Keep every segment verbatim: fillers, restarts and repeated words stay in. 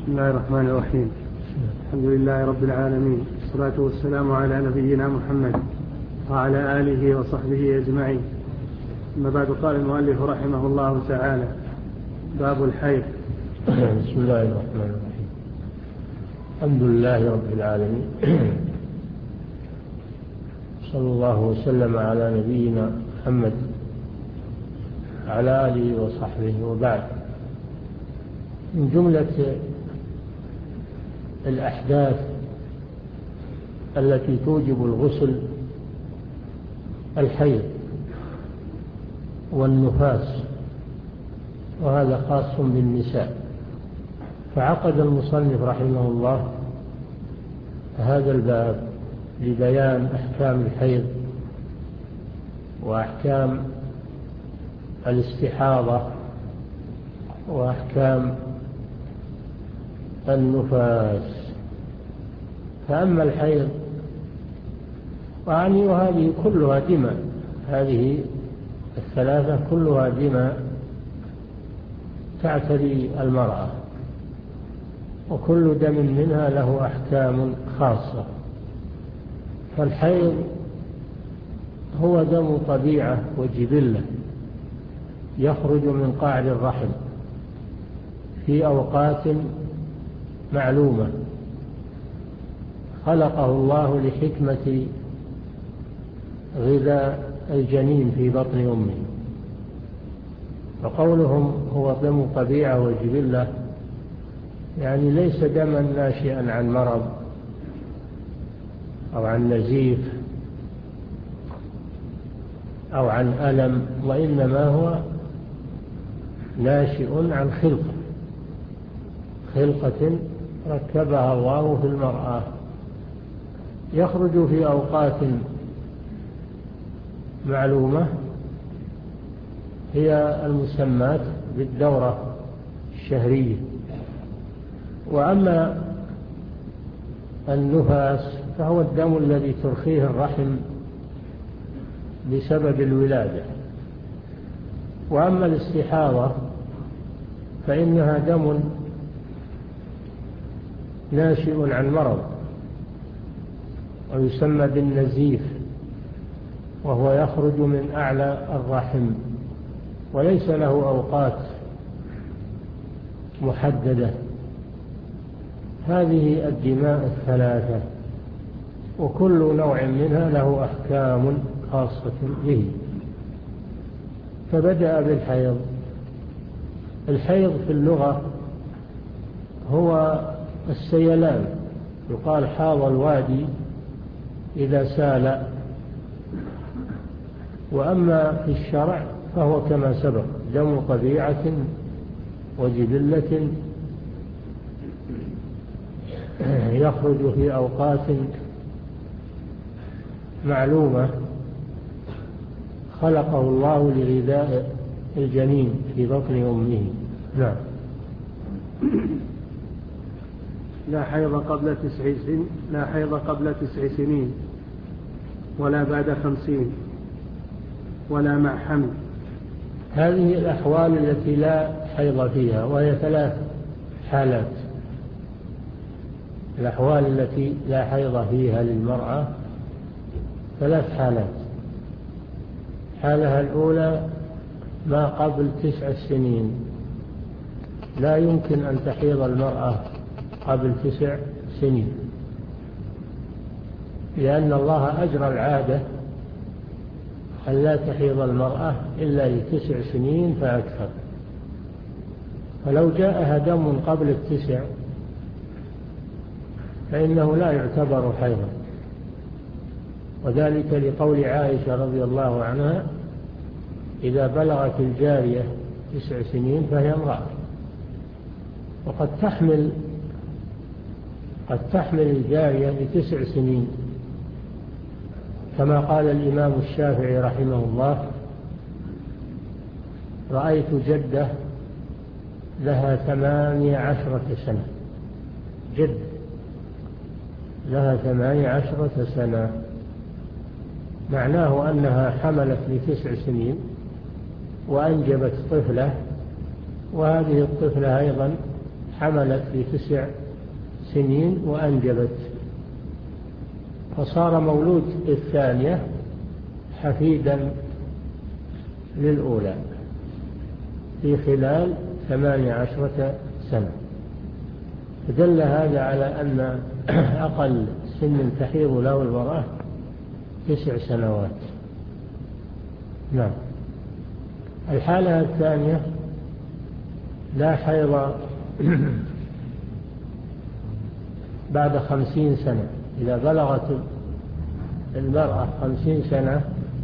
بسم الله الرحمن الرحيم. الحمد لله رب العالمين، والصلاة والسلام على نبينا محمد وعلى آله وصحبه أجمعين. أما بعد، قال المؤلف رحمه الله تعالى: باب الحيض. بسم الله الرحمن الرحيم. الحمد لله رب العالمين، صلى الله وسلم على نبينا محمد على آله وصحبه. وبعد، من جملة الأحداث التي توجب الغسل الحيض والنفاس، وهذا خاص بالنساء. فعقد المصنف رحمه الله هذا الباب لبيان أحكام الحيض وأحكام الاستحاضة وأحكام النفاس. فأما الحيض وعني وهذه كلها دماء، هذه الثلاثة كلها دماء تعتري المرأة، وكل دم منها له أحكام خاصة. فالحيض هو دم طبيعة وجبلة يخرج من قعر الرحم في أوقات معلومة خلقه الله لحكمة غذاء الجنين في بطن أمه. فقولهم هو دم طبيعة وجبلة يعني ليس دما ناشئا عن مرض أو عن نزيف أو عن ألم، وإنما هو ناشئ عن خلقة خلقة ركبها الله في المرأة، يخرج في أوقات معلومة هي المسمات بالدورة الشهرية. وأما النفاس فهو الدم الذي ترخيه الرحم بسبب الولادة. وأما الاستحاضة فإنها دم ناشئ عن مرض ويسمى بالنزيف، وهو يخرج من أعلى الرحم وليس له أوقات محددة. هذه الدماء الثلاثة وكل نوع منها له أحكام خاصة به. فبدأ بالحيض. الحيض في اللغة هو السيلان، يقال حاض الوادي إذا سال. وأما في الشرع فهو كما سبق دم طبيعة وجبلة يخرج في أوقات معلومة خلقه الله لغذاء الجنين في بطن أمه. نعم. لا حيض قبل تسع سنين لا حيض قبل تسع سنين ولا بعد خمسين ولا مع حمل. هذه الأحوال التي لا حيض فيها، وهي ثلاث حالات. الأحوال التي لا حيض فيها للمرأة ثلاث حالات. حالها الأولى ما قبل تسع سنين، لا يمكن أن تحيض المرأة قبل تسع سنين، لأن الله أجرى العادة أن لا تحيض المرأة إلا لتسع سنين فأكثر. فلو جاءها دم قبل التسع فإنه لا يعتبر حيضا، وذلك لقول عائشة رضي الله عنها: إذا بلغت الجارية تسع سنين فهي امرأة. وقد تحمل قد تحمل الجارية لتسع سنين، كما قال الإمام الشافعي رحمه الله: رأيت جدة لها ثمانية عشرة سنة، جد لها ثمانية عشرة سنة، معناه أنها حملت لتسع سنين وأنجبت طفلة، وهذه الطفلة أيضا حملت في تسع سنين وأنجبت، فصار مولود الثانية حفيدا للأولى في خلال ثمانية عشرة سنة. فدل هذا على أن أقل سن تحيض له المرأة تسع سنوات. نعم. الحالة الثانية لا حيض بعد خمسين سنة. إذا بلغت المرأة خمسين سنة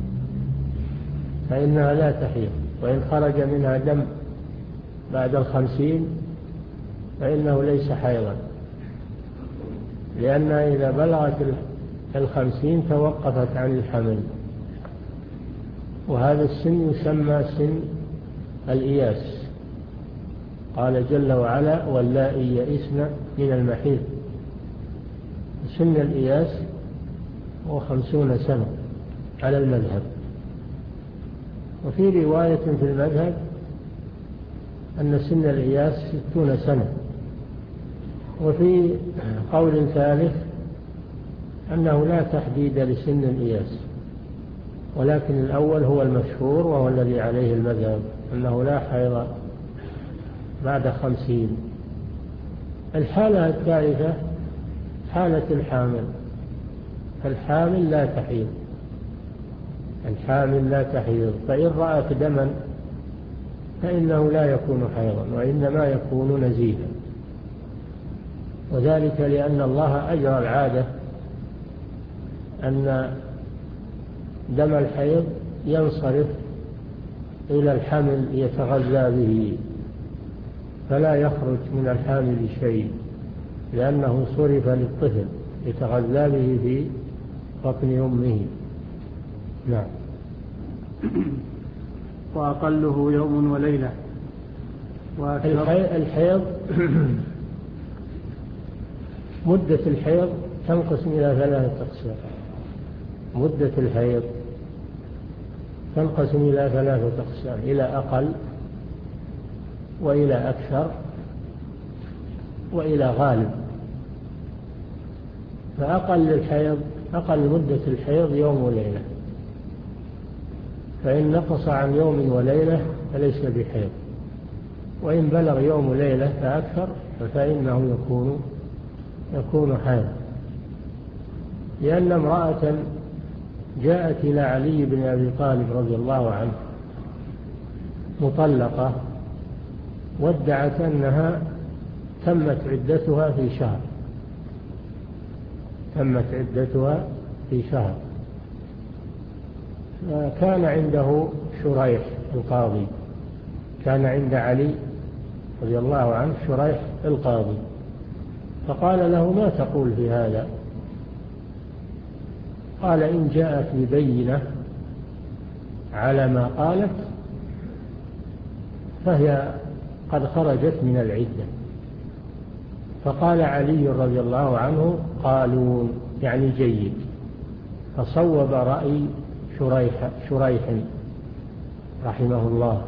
فإنها لا تحيض، وإن خرج منها دم بعد الخمسين فإنه ليس حيضا، لأنها إذا بلغت الخمسين توقفت عن الحمل، وهذا السن يسمى سن الإياس. قال جل وعلا: واللائي يئسن من المحيض. سن الإياس هو خمسون سنة على المذهب. وفي رواية في المذهب أن سن الإياس ستون سنة. وفي قول ثالث أنه لا تحديد لسن الإياس، ولكن الأول هو المشهور وهو الذي عليه المذهب، أنه لا حيض بعد خمسين. الحالة الثالثة حالة الحامل. الحامل لا تحيض، الحامل لا تحيض، فإن رأت دما فإنه لا يكون حيضا، وإنما يكون نزيفا، وذلك لأن الله أجرى العادة أن دم الحيض ينصرف إلى الحمل يتغذى به، فلا يخرج من الحامل شيء، لأنه صرف للطفل يتغذى به في بطن أمه. نعم. وأقله يوم وليلة. الحيض مدة الحيض تنقسم إلى ثلاثة أقسام. مدة الحيض تنقسم إلى ثلاثة أقسام: إلى أقل، وإلى أكثر، وإلى غالب. فأقل الحيض أقل مدة الحيض يوم وليلة، فإن نقص عن يوم وليلة فليس بحيض، وإن بلغ يوم وليلة فأكثر فإنه يكون يكون حيض. لأن امرأة جاءت إلى علي بن أبي طالب رضي الله عنه مطلقة، وادعت أنها تمت عدتها في شهر تمت عدتها في شهر كان عنده شريح القاضي، كان عند علي رضي الله عنه شريح القاضي، فقال له: ما تقول في هذا؟ قال: إن جاءت ببينة على ما قالت فهي قد خرجت من العدة. فقال علي رضي الله عنه: قالون، يعني جيد. فصوب رأي شريح, شريح رحمه الله.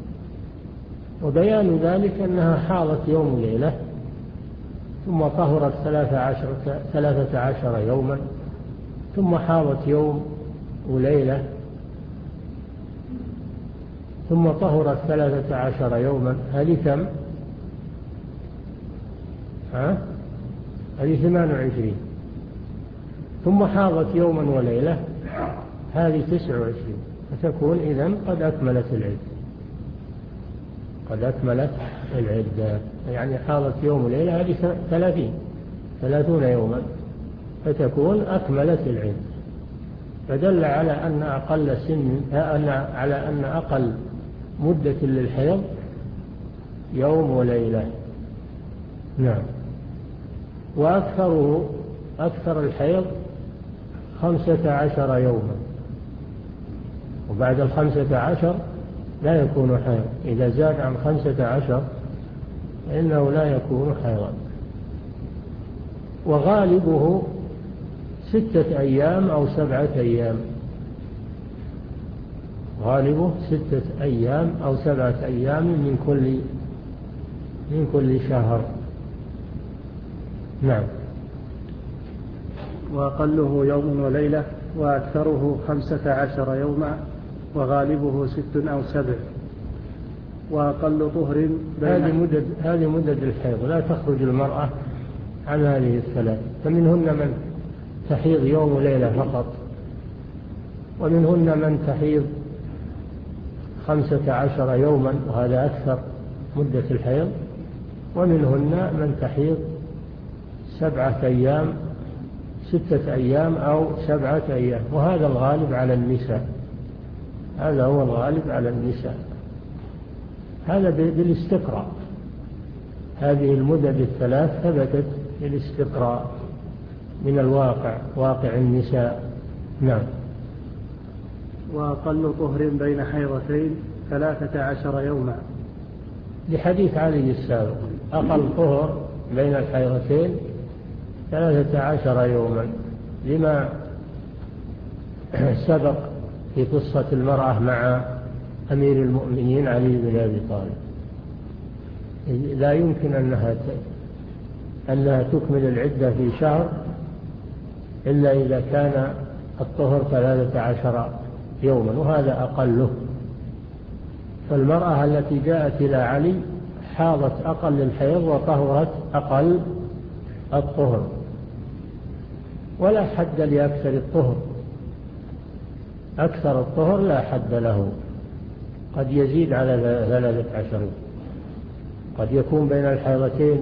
وبيان ذلك أنها حاضت يوم ليلة، ثم طهرت ثلاثة عشر, ثلاثة عشر يوما، ثم حاضت يوم وليلة، ثم طهرت ثلاثة عشر يوما. هذه كم؟ ها؟ هذه ثمان وعشرين. ثم حاضت يوما وليلة، هذه تسع وعشرين. فتكون إذن قد أكملت العدة قد أكملت العدة يعني حاضت يوم وليلة، هذه ثلاثين ثلاثون يوما، فتكون أكملت العدة. فدل على أن أقل سن على أن أقل مدة للحيض يوم وليلة. نعم. وأكثره أكثر الحيض خمسة عشر يوما، وبعد الخمسة عشر لا يكون حيض. إذا زاد عن خمسة عشر فإنه لا يكون حيضا. وغالبه ستة أيام أو سبعة أيام غالبه ستة أيام أو سبعة أيام من كل من كل شهر. نعم. وأقله يوم وليلة وأكثره خمسة عشر يوما وغالبه ست أو سبع. وأقل طهر هذه مدد هذه مدد الحيض، لا تخرج المرأة عن هذه الثلاث. فمنهن من تحيض يوم وليلة فقط، ومنهن من تحيض خمسة عشر يوما وهذا أكثر مدة الحيض، ومنهن من تحيض سبعة أيام ستة أيام أو سبعة أيام، وهذا الغالب على النساء، هذا هو الغالب على النساء. هذا بالاستقراء، هذه المدد الثلاث ثبتت بالاستقراء من الواقع، واقع النساء. نعم. وأقل طهر بين حيضتين ثلاثة عشر يوما، لحديث علي السابق، أقل طهر بين الحيضتين ثلاثة عشر يوما، لما سبق في قصة المرأة مع أمير المؤمنين علي بن أبي طالب. لا يمكن أنها أنها تكمل العدة في شهر إلا إذا كان الطهر ثلاثة عشر يوما، وهذا أقله. فالمرأة التي جاءت إلى علي حاضت أقل الحيض وطهرت أقل الطهر، ولا حد لأكثر الطهر، أكثر الطهر لا حد له، قد يزيد على ثلاثة عشر، قد يكون بين الحيضتين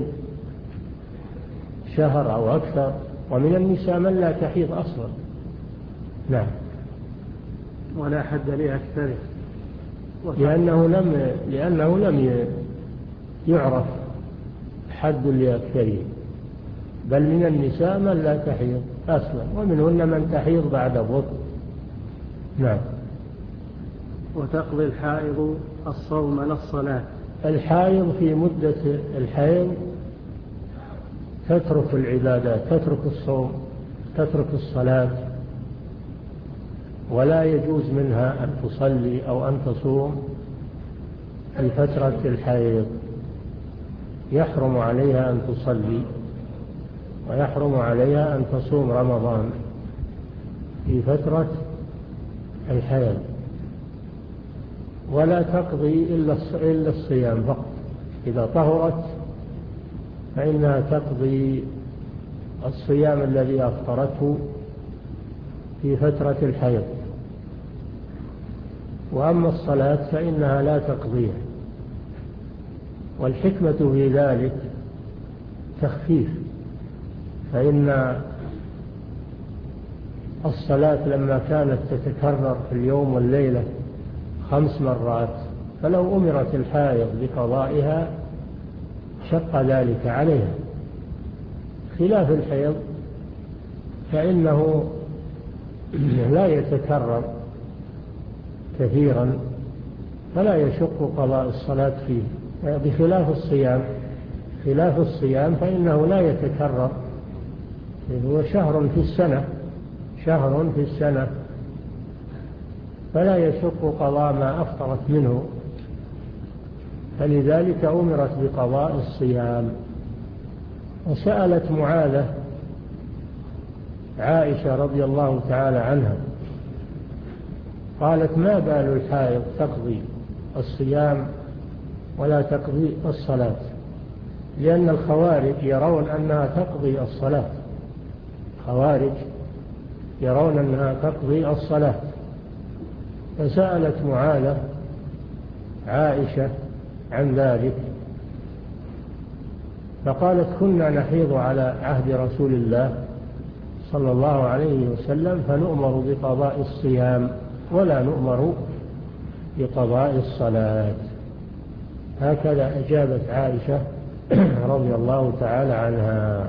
شهر أو أكثر، ومن النساء من لا تحيض أصلا. نعم. ولا حد لأكثره، لأنه لم لأنه لم يعرف حد لأكثره، بل من النساء من لا تحيض أصلا، ومنهن من تحيض بعد الظهر. نعم. وتقضي الحائض الصوم لا الصلاة. الحائض في مدة الحيض تترك العبادات، تترك الصوم، تترك الصلاة، ولا يجوز منها أن تصلي أو أن تصوم في فترة الحيض. يحرم عليها أن تصلي، ويحرم عليها أن تصوم رمضان في فترة الحيض، ولا تقضي إلا الصيام فقط. إذا طهرت فإنها تقضي الصيام الذي أفطرته في فترة الحيض، وأما الصلاة فإنها لا تقضيها. والحكمة في ذلك تخفيف، فإن الصلاة لما كانت تتكرر في اليوم والليلة خمس مرات، فلو أمرت الحائض بقضائها شق ذلك عليها، خلاف الحيض فإنه لا يتكرر كثيرا فلا يشق قضاء الصلاة فيه، بخلاف الصيام. خلاف الصيام فإنه لا يتكرر، هو شهر في السنة، شهر في السنة، فلا يشق قضاء ما أفطرت منه، فلذلك أمرت بقضاء الصيام. وسألت معاذة عائشة رضي الله تعالى عنها، قالت: ما بال الحائض تقضي الصيام ولا تقضي الصلاة؟ لأن الخوارج يرون أنها تقضي الصلاة، خوارج يرون أنها تقضي الصلاة. فسألت معاذة عائشة عن ذلك، فقالت: كنا نحيض على عهد رسول الله صلى الله عليه وسلم فنؤمر بقضاء الصيام ولا نؤمر بقضاء الصلاة. هكذا أجابت عائشة رضي الله تعالى عنها،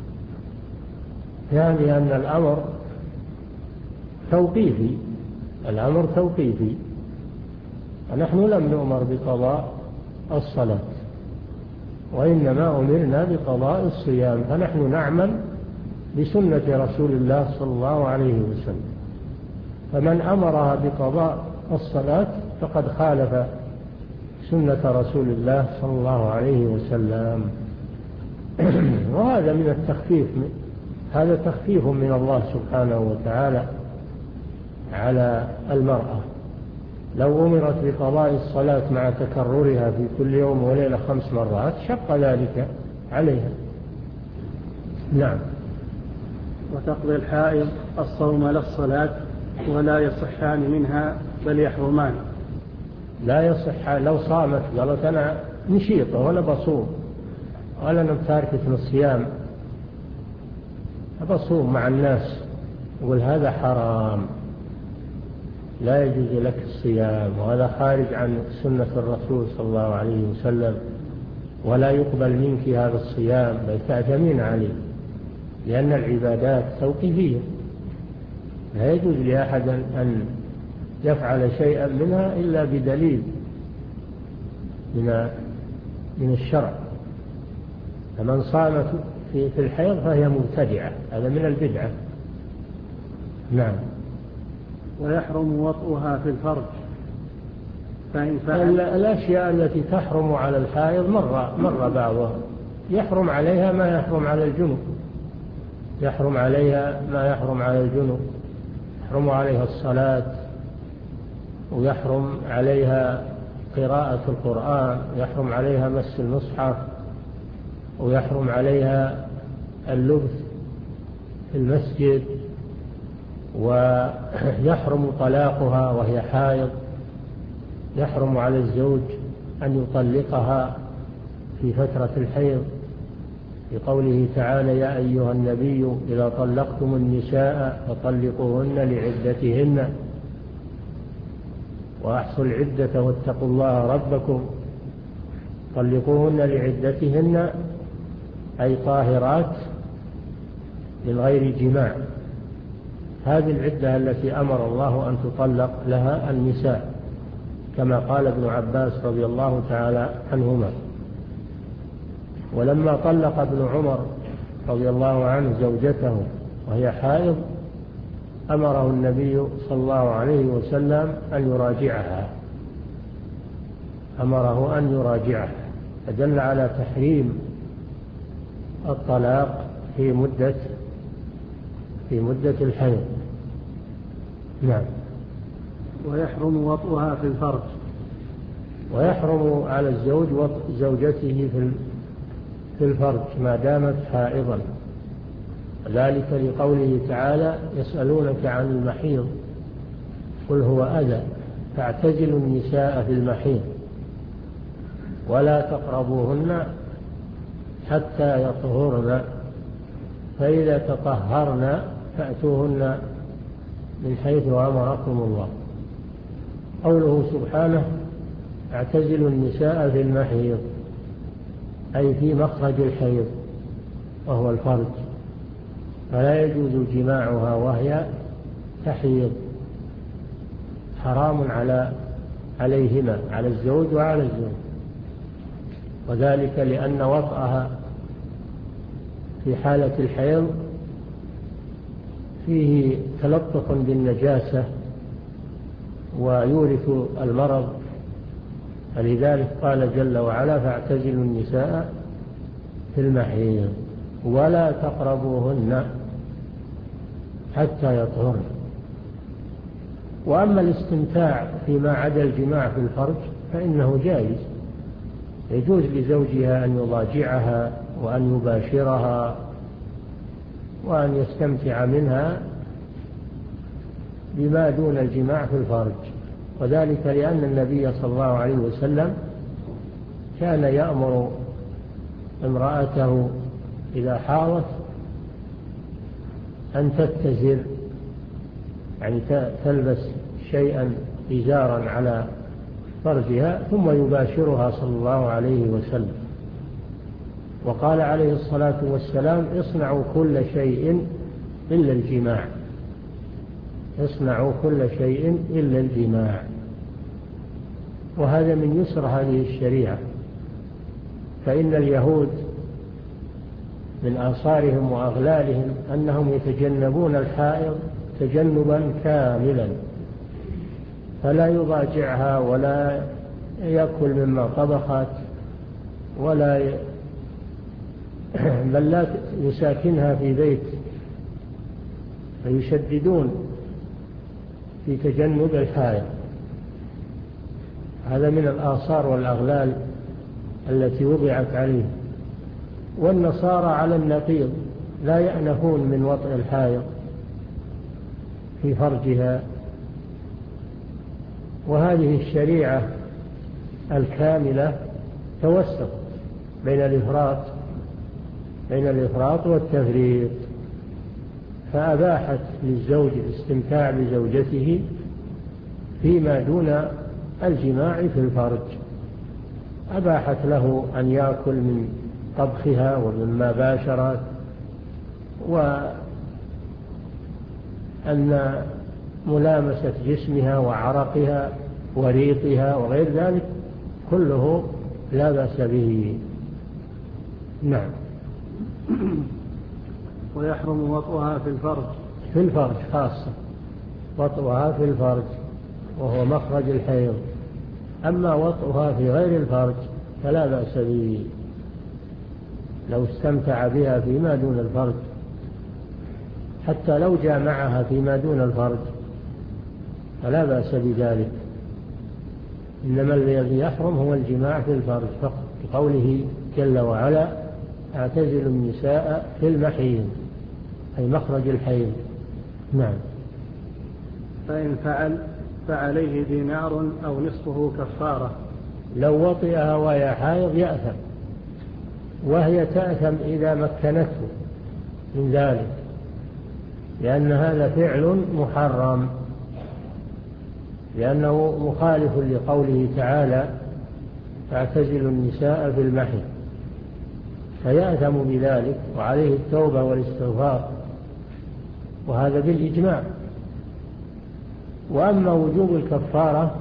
يعني أن الأمر توقيفي، الأمر توقيفي، ونحن لم نؤمر بقضاء الصلاة، وإنما أمرنا بقضاء الصيام، فنحن نعمل بسنة رسول الله صلى الله عليه وسلم. فمن أمرها بقضاء الصلاة فقد خالف سنة رسول الله صلى الله عليه وسلم. وهذا من التخفيف، هذا تخفيف من الله سبحانه وتعالى على المرأة. لو أمرت بقضاء الصلاة مع تكررها في كل يوم وليلة خمس مرات شق ذلك عليها. نعم. وتقضي الحائض الصوم لا الصلاة ولا يصحان منها بل يحرمان. لا يصح. لو صامت قالت أنا نشيطة ولا بصوم ولا أنا تاركة الصيام بصوم مع الناس، يقول هذا حرام، لا يجوز لك الصيام، وهذا خارج عن سنة الرسول صلى الله عليه وسلم، ولا يقبل منك هذا الصيام بل تعتمين عليه، لأن العبادات توقيفية، لا يجوز لأحد أن يفعل شيئا منها إلا بدليل من من الشرع. فمن صامت في في الحيض فهي مبتدعة، هذا من البدعة. نعم. ويحرم وطئها في الفرج فإن فعل. الأشياء التي تحرم على الحائض مر مر بعضها. يحرم عليها ما يحرم على الجنوب، يحرم عليها ما يحرم على الجنوب، يحرم عليها الصلاة، ويحرم عليها قراءة القرآن، يحرم عليها مس المصحف، ويحرم عليها اللبث في المسجد، ويحرم طلاقها وهي حائض، يحرم على الزوج أن يطلقها في فترة الحيض، بقوله تعالى يا أيها النبي إذا طلقتم النساء فطلقوهن لعدتهن وأحصوا العدة واتقوا الله ربكم. طلقوهن لعدتهن أي طاهرات من غير جماع. هذه العدة التي أمر الله أن تطلق لها النساء، كما قال ابن عباس رضي الله تعالى عنهما. ولما طلق ابن عمر رضي الله عنه زوجته وهي حائض أمره النبي صلى الله عليه وسلم أن يراجعها، أمره أن يراجعها، فدل على تحريم الطلاق في مدة في مدة الحيض. نعم. ويحرم وطئها في الفرج. ويحرم على الزوج وطء زوجته في الفرج ما دامت حائضا، ذلك لقوله تعالى يسألونك عن المحيض قل هو أذى فاعتزلوا النساء في المحيض ولا تقربوهن حتى يطهرن فإذا تطهرن فأتوهن من حيث أمركم الله. قوله سبحانه اعتزلوا النساء في المحيض أي في مخرج الحيض وهو الفرج، فلا يجوز جماعها وهي تحيض، حرام على عليهما، على الزوج وعلى الزوج، وذلك لأن وطئها في حالة الحيض فيه تلطف بالنجاسة ويورث المرض، فلذلك قال جل وعلا فاعتزلوا النساء في المحيض ولا تقربوهن حتى يطهرن. وأما الاستمتاع فيما عدا الجماع في الفرج فإنه جائز، يجوز لزوجها أن يضاجعها وأن يباشرها وأن يستمتع منها بما دون الجماع في الفرج، وذلك لأن النبي صلى الله عليه وسلم كان يأمر امرأته إذا حاضت أن تتزر، يعني تلبس شيئا إزارا على فرجها ثم يباشرها صلى الله عليه وسلم. وقال عليه الصلاة والسلام اصنعوا كل شيء إلا الجماع، اصنعوا كل شيء إلا الجماع. وهذا من يسر هذه الشريعة، فإن اليهود من آثارهم وأغلالهم أنهم يتجنبون الحائض تجنبا كاملا، فلا يضاجعها ولا يأكل مما طبخت ولا ي... بل لا يساكنها في بيت، فيشددون في تجنب الحائض. هذا من الآثار والأغلال التي وضعت عليه. والنصارى على النقيض لا يأنفون من وطئ الحائض في فرجها. وهذه الشريعة الكاملة توسط بين الإفراط بين الإفراط والتفريط، فأباحت للزوج الاستمتاع بزوجته فيما دون الجماع في الفرج. أباحت له أن يأكل من طبخها ومما باشرت، وأن ملامسة جسمها وعرقها وريقها وغير ذلك كله لا بأس به. نعم. ويحرم وطئها في الفرج في الفرج خاصة، وطئها في الفرج وهو مخرج الحيض. أما وطئها في غير الفرج فلا بأس به لو استمتع بها فيما دون الفرج، حتى لو جامعها فيما دون الفرج فلا بأس بذلك. إنما الذي يحرم هو الجماع في الفرج فقط، بقوله جل وعلا: اعتزلوا النساء في المحيض، أي مخرج الحيض. نعم. فإن فعل فعليه دينار أو نصفه كفارة. لو وطئها وهي حائض يأثم، وهي تأثم إذا مكنته من ذلك، لأن هذا فعل محرم، لأنه مخالف لقوله تعالى: فاعتزلوا النساء في المحيض، فيأثم بذلك وعليه التوبة والاستغفار، وهذا بالإجماع. وأما وجوب الكفارة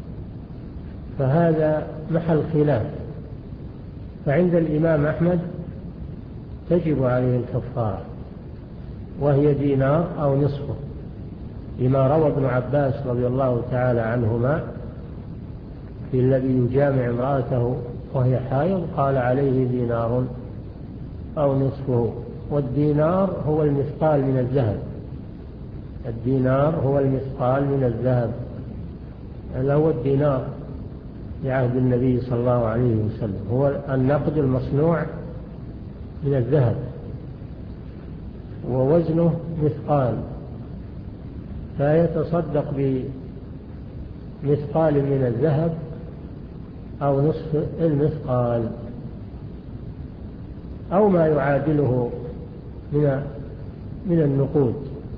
فهذا محل خلاف، فعند الإمام أحمد تجب عليه الكفارة، وهي دينار أو نصفه، لما روى ابن عباس رضي الله تعالى عنهما في الذي يجامع امرأته وهي حائض قال: عليه دينار أو نصفه. والدينار هو المثقال من الذهب، الدينار هو المثقال من الذهب، هذا هو الدينار في عهد النبي صلى الله عليه وسلم، هو النقد المصنوع من الذهب ووزنه مثقال، فيتصدق بمثقال من الذهب أو نصف المثقال أو ما يعادله من من النقود.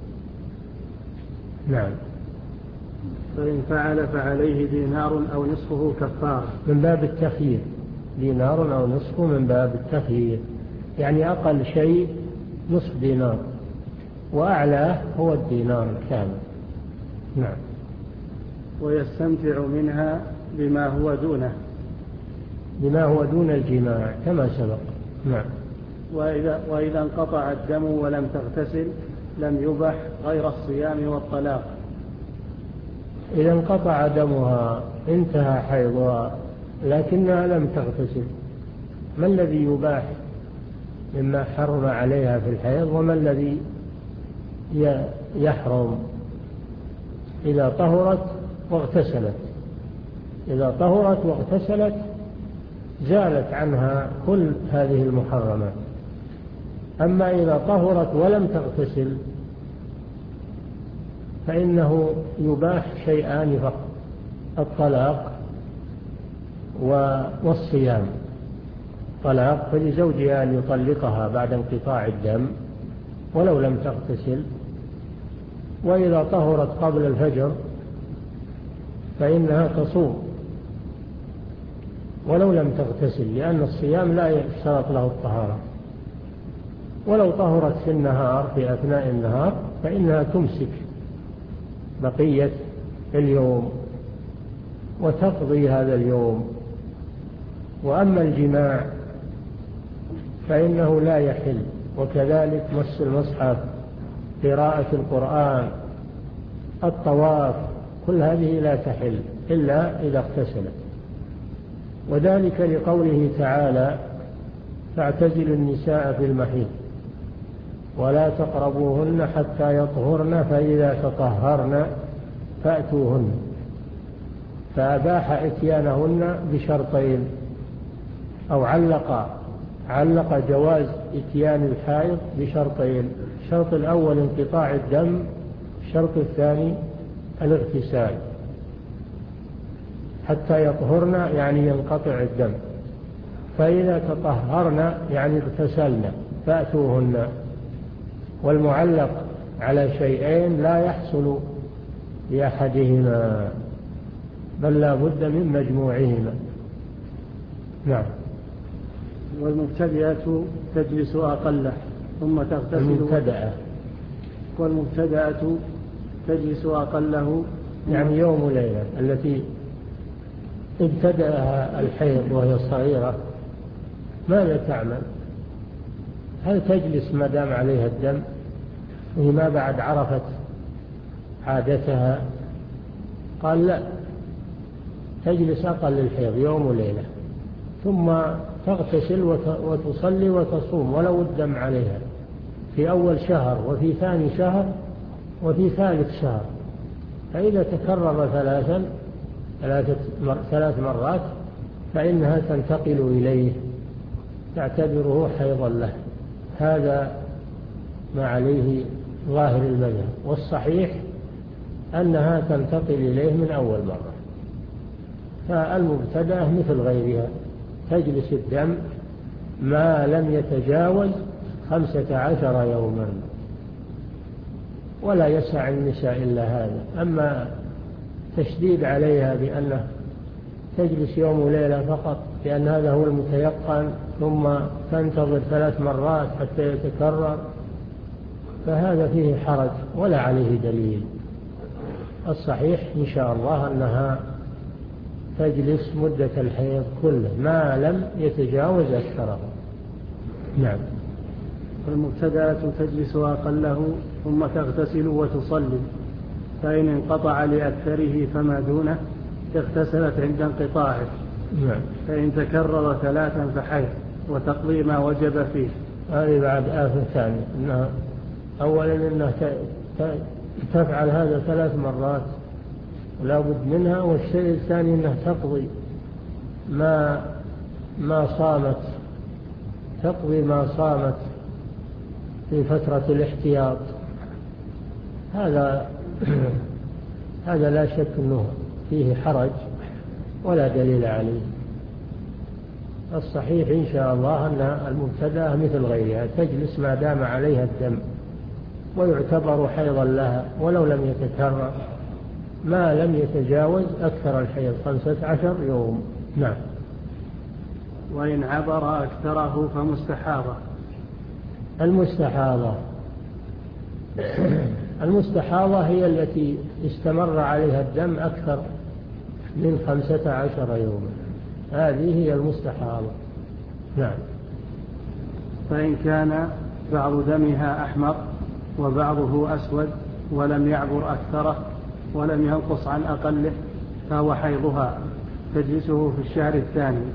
نعم. فإن فعل فعليه دينار أو نصفه كفارة، من باب التخيير، دينار أو نصفه من باب التخيير، يعني أقل شيء نصف دينار وأعلاه هو الدينار الكامل. نعم. ويستمتع منها بما هو دونه، بما هو دون الجماع كما سبق. نعم. وإذا, وإذا انقطع الدم ولم تغتسل لم يبح غير الصيام والطلاق. إذا انقطع دمها انتهى حيضها لكنها لم تغتسل، ما الذي يباح مما حرم عليها في الحيض وما الذي يحرم؟ إذا طهرت واغتسلت إذا طهرت واغتسلت زالت عنها كل هذه المحرمات. أما إذا طهرت ولم تغتسل فإنه يباح شيئان فقط: الطلاق والصيام. طلاق فلزوجها أن يطلقها بعد انقطاع الدم ولو لم تغتسل، وإذا طهرت قبل الفجر فإنها تصوم ولو لم تغتسل، لأن الصيام لا يشترط له الطهارة. ولو طهرت في النهار في أثناء النهار فإنها تمسك بقية اليوم وتقضي هذا اليوم. وأما الجماع فإنه لا يحل، وكذلك مس المصحف، قراءة القرآن، الطواف، كل هذه لا تحل إلا إذا اغتسلت. وذلك لقوله تعالى: فاعتزلوا النساء في المحيض ولا تقربوهن حتى يطهرن فإذا تطهرن فأتوهن. فأباح إتيانهن بشرطين، أو علق علق جواز إتيان الحائض بشرطين: الشرط الأول انقطاع الدم، الشرط الثاني الاغتسال. حتى يطهرن يعني ينقطع الدم، فإذا تطهرن يعني اغتسلن فأتوهن. والمعلق على شيئين لا يحصل لأحدهما، بل لا بد من مجموعهما. نعم. والمبتدئة تجلس أقله ثم تغتسل. المبتدأة والمبتدأة تجلس أقله يعني يوم وليلة، التي ابتدأها الحيض وهي صغيرة ماذا تعمل؟ هل تجلس ما دام عليها الدم وهي ما بعد عرفت عادتها؟ قال لا، تجلس أقل الحيض يوم وليلة، ثم تغتسل وتصلي وتصوم ولو الدم عليها في أول شهر وفي ثاني شهر وفي ثالث شهر. فإذا تكرر ثلاثا ثلاث مرات فإنها تنتقل إليه، تعتبره حيضا له. هذا ما عليه ظاهر المذهب، والصحيح أنها تنتقل إليه من أول مرة. فالمبتدأة مثل غيرها تجلس الدم ما لم يتجاوز خمسة عشر يوما، ولا يسع النساء إلا هذا. أما تشديد عليها بأنه تجلس يوم وليلة فقط لأن هذا هو المتيقن، ثم تنتظر ثلاث مرات حتى يتكرر، فهذا فيه حرج ولا عليه دليل. الصحيح إن شاء الله أنها تجلس مدة الحيض كله ما لم يتجاوز أكثره. نعم. والمبتدأة تجلس أقله ثم تغتسل وتصلي، فإن انقطع لأكثره فما دونه اغتسلت عند انقطاعه. نعم. فإن تكرر ثلاثا فحيض وتقضي ما وجب فيه. هذه بعد آفة ثانية، إنها أولا إنها تفعل هذا ثلاث مرات ولا بد منها، والشيء الثاني إنها تقضي ما ما صامت تقضي ما صامت في فترة الاحتياط. هذا هذا لا شك أنه فيه حرج ولا دليل عليه. الصحيح إن شاء الله أن المبتدأة مثل غيرها تجلس ما دام عليها الدم، ويعتبر حيضا لها ولو لم يتكرر ما لم يتجاوز أكثر الحيض خمسة عشر يوم. نعم. وإن عبر أكثره فمستحاضة. المستحاضة المستحاضة هي التي استمر عليها الدم أكثر من خمسة عشر يوما، هذه هي المستحاضة. نعم. فإن كان بعض دمها أحمر وبعضه أسود ولم يعبر أكثره ولم ينقص عن أقله فهو حيضها، تجلسه في الشهر الثاني.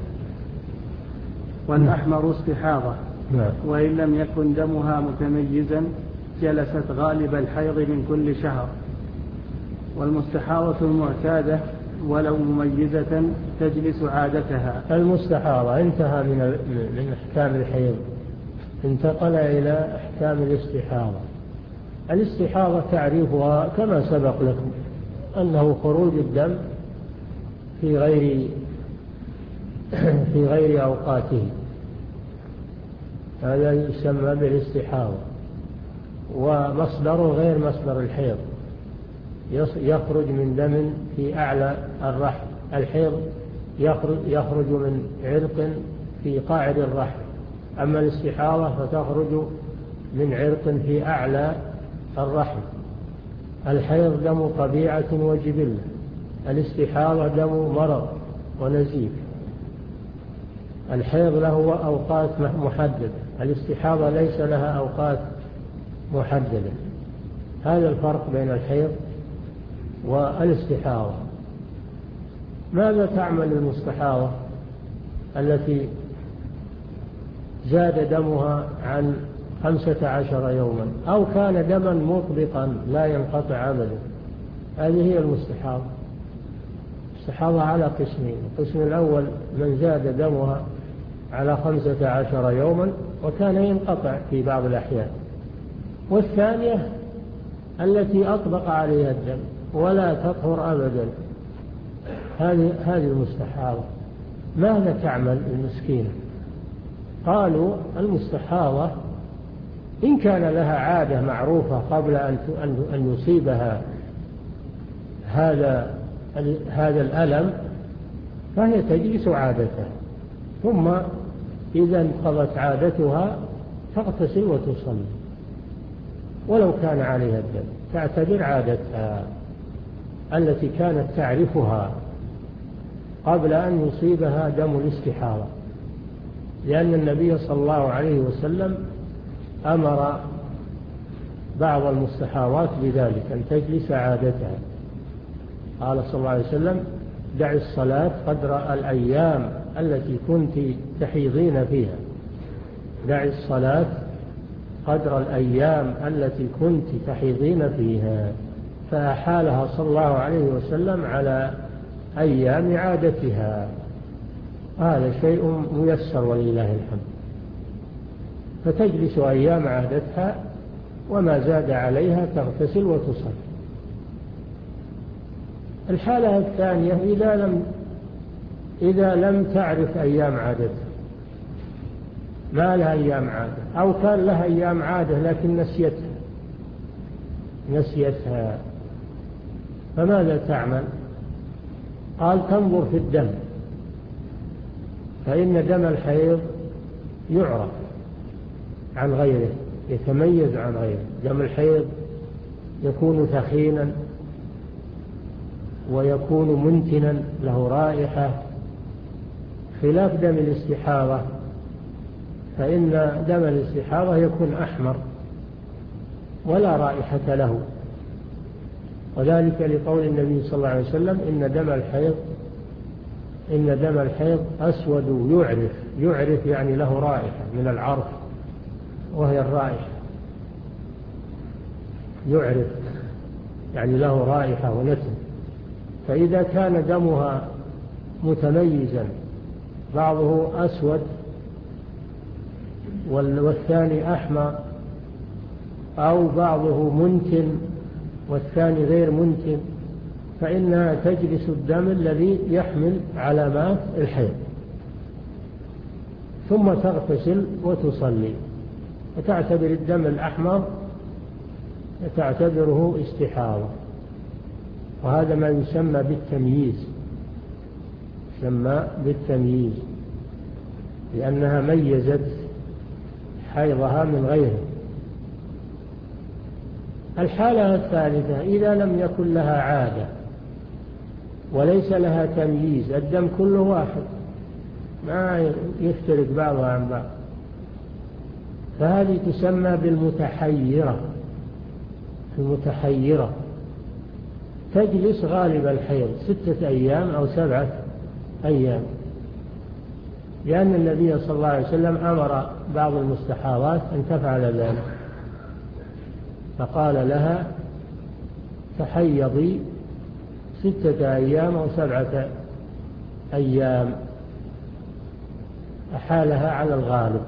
والأحمر استحاضة، وإن لم يكن دمها متميزا جلست غالب الحيض من كل شهر. والمستحاضة المعتادة ولو مميزة تجلس عادتها. المستحاضة انتهى من من أحكام الحيض، انتقل إلى أحكام الاستحاضة. الاستحاضة تعريفها كما سبق لكم أنه خروج الدم في غير في غير أوقاته، هذا يسمى بالاستحاضة. ومصدره غير مصدر الحيض، يخرج من دم في أعلى الرحم. الحيض يخرج, يخرج من عرق في قاعد الرحم، أما الاستحاضة فتخرج من عرق في أعلى الرحم. الحيض دم طبيعة وجبلة، الاستحاضة دم مرض ونزيف. الحيض له أوقات محددة، الاستحاضة ليس لها أوقات محددة. هذا الفرق بين الحيض والاستحاضة. ماذا تعمل المستحاضة؟ التي زاد دمها عن خمسة عشر يوما أو كان دما مطبقا لا ينقطع أبدا، هذه هي المستحاضة. المستحاضة على قسمين: القسم الأول من زاد دمها على خمسة عشر يوما وكان ينقطع في بعض الأحيان، والثانية التي أطبق عليها الدم ولا تطهر أبدا، هذه هذه المستحاضة. ماذا تعمل المسكينة؟ قالوا المستحاضة إن كان لها عادة معروفة قبل أن يصيبها هذا هذا الألم فهي تجلس عادتها، ثم إذا انقضت عادتها تغتسل وتصلي ولو كان عليها الدم، تعتبر عادتها التي كانت تعرفها قبل أن يصيبها دم الاستحاضة، لأن النبي صلى الله عليه وسلم أمر بعض المستحاضات بذلك أن تجلس عادتها. قال صلى الله عليه وسلم: دع الصلاة قدر الأيام التي كنت تحيضين فيها، دع الصلاة قدر الأيام التي كنت تحيضين فيها، فأحالها صلى الله عليه وسلم على أيام عادتها. هذا شيء ميسر ولله الحمد. فتجلس أيام عادتها وما زاد عليها تغتسل وتصلي. الحالة الثانية إذا لم إذا لم تعرف أيام عادتها، ما لها أيام عادة أو كان لها أيام عادة لكن نسيتها نسيتها فماذا تعمل؟ قال: تنظر في الدم، فإن دم الحيض يعرف عن غيره، يتميز عن غيره. دم الحيض يكون ثخينا ويكون منتنا له رائحة، خلاف دم الاستحاضة، فإن دم الاستحاضة يكون أحمر ولا رائحة له، وذلك لقول النبي صلى الله عليه وسلم: إن دم الحيض إن دم الحيض أسود يعرف. يعرف يعني له رائحة من العرف، وهي الرائحة. يعرف يعني له رائحة ونتن. فإذا كان دمها متميزا، بعضه أسود والثاني أحمر، أو بعضه منتن والثاني غير منتن، فإنها تجلس الدم الذي يحمل علامات الحيض، ثم تغتسل وتصلي، وتعتبر الدم الأحمر تعتبره استحاضة. وهذا ما يسمى بالتمييز، يسمى بالتمييز لأنها ميزت حيضها من غيره. الحالة الثالثة إذا لم يكن لها عادة وليس لها تمييز، الدم كله واحد ما يفترق بعضها عن بعض، فهذه تسمى بالمتحيرة. المتحيرة تجلس غالب الحيض ستة أيام أو سبعة أيام، لأن النبي صلى الله عليه وسلم أمر بعض المستحاضات أن تفعل ذلك، فقال لها: تحيضي ستة أيام أو سبعة أيام، أحالها على الغالب.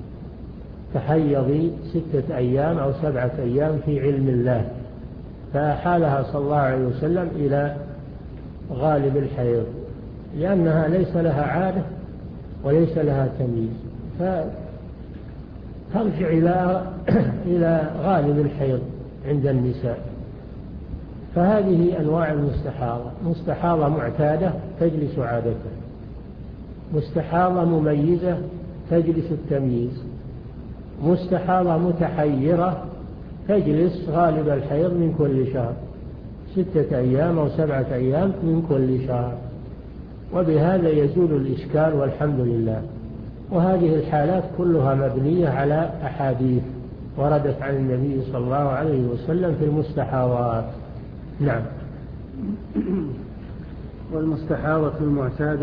تحيضي ستة أيام أو سبعة أيام في علم الله، فأحالها صلى الله عليه وسلم إلى غالب الحيض، لأنها ليس لها عادة وليس لها تمييز، فترجع إلى إلى غالب الحيض عند النساء. فهذه أنواع المستحاضة: مستحاضة معتادة تجلس عادتها، مستحاضة مميزة تجلس التمييز، مستحاضة متحيرة تجلس غالب الحيض من كل شهر ستة أيام أو سبعة أيام من كل شهر. وبهذا يزول الإشكال والحمد لله. وهذه الحالات كلها مبنية على أحاديث وردت عن النبي صلى الله عليه وسلم في المستحاضات. نعم. والمستحاضة المعتادة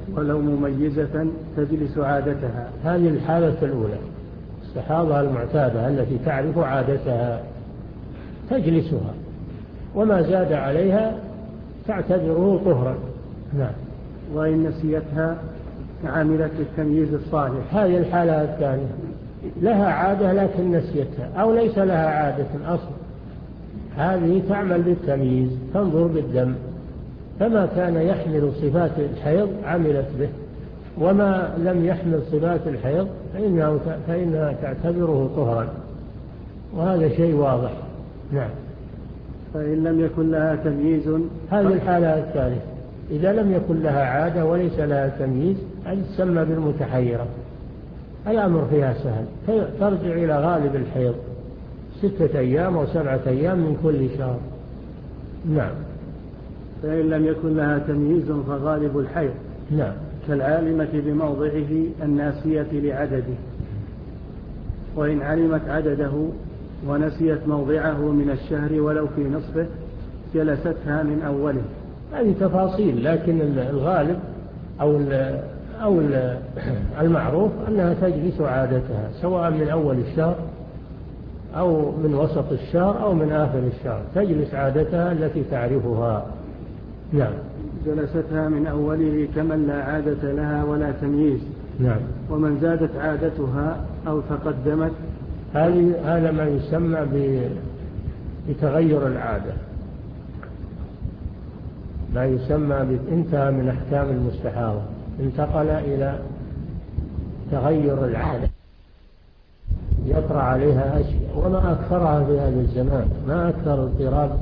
ولو مميزة تجلس عادتها. هذه الحالة الأولى، الصحابة المعتادة التي تعرف عادتها تجلسها، وما زاد عليها تعتبره طهرا. نعم. وإن نسيتها عملت بالتمييز الصالح. هذه الحالة الثانية، لها عادة لكن نسيتها، أو ليس لها عادة أصلا، هذه تعمل بالتمييز، تنظر بالدم، فما كان يحمل صفات الحيض عملت به، وما لم يحمل صفات الحيض فإنه فإنها تعتبره طهرا، وهذا شيء واضح. نعم. فإن لم يكن لها تمييز، هذه الحالة الثالثة، إذا لم يكن لها عادة وليس لها تمييز، هذه تسمى بالمتحيرة، الأمر فيها سهل، ترجع إلى غالب الحيض ستة أيام أو سبعة أيام من كل شهر. نعم. فإن لم يكن لها تمييز فغالب الحيض. نعم. كالعالمة بموضعه الناسية لعدده، وإن علمت عدده ونسيت موضعه من الشهر ولو في نصفه جلستها من أوله. هذه تفاصيل، لكن الغالب أو أو المعروف أنها تجلس عادتها، سواء من أول الشهر أو من وسط الشهر أو من آخر الشهر، تجلس عادتها التي تعرفها. نعم. جلستها من أوله كمن لا عادة لها ولا تمييز. نعم. ومن زادت عادتها أو تقدمت، هذا ما يسمى بتغير العادة، ما يسمى انتهى من أحكام المستحاضة، انتقل إلى تغير العادة، يطرأ عليها أشياء، وما أكثرها في هذا الزمان، ما أكثر اضطراب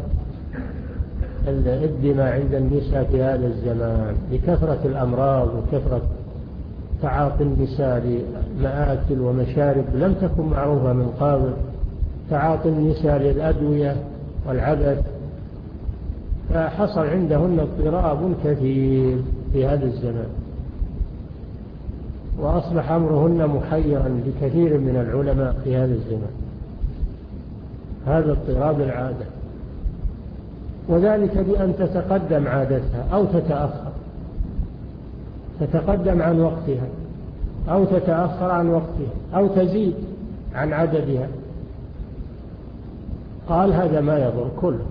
الدماء عند النساء في هذا الزمان، بكثرة الأمراض وكثرة تعاطي النساء لمآكل ومشارب لم تكن معروفة من قبل، تعاطي النساء للأدوية والعبث، فحصل عندهن اضطراب كثير في هذا الزمان، وأصبح أمرهن محيرا لكثير من العلماء في هذا الزمان، هذا اضطراب العادة، وذلك بأن تتقدم عادتها أو تتأخر، تتقدم عن وقتها أو تتأخر عن وقتها أو تزيد عن عددها. قال هذا ما يضر كله،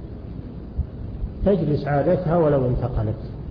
تجلس عادتها ولو انتقلت،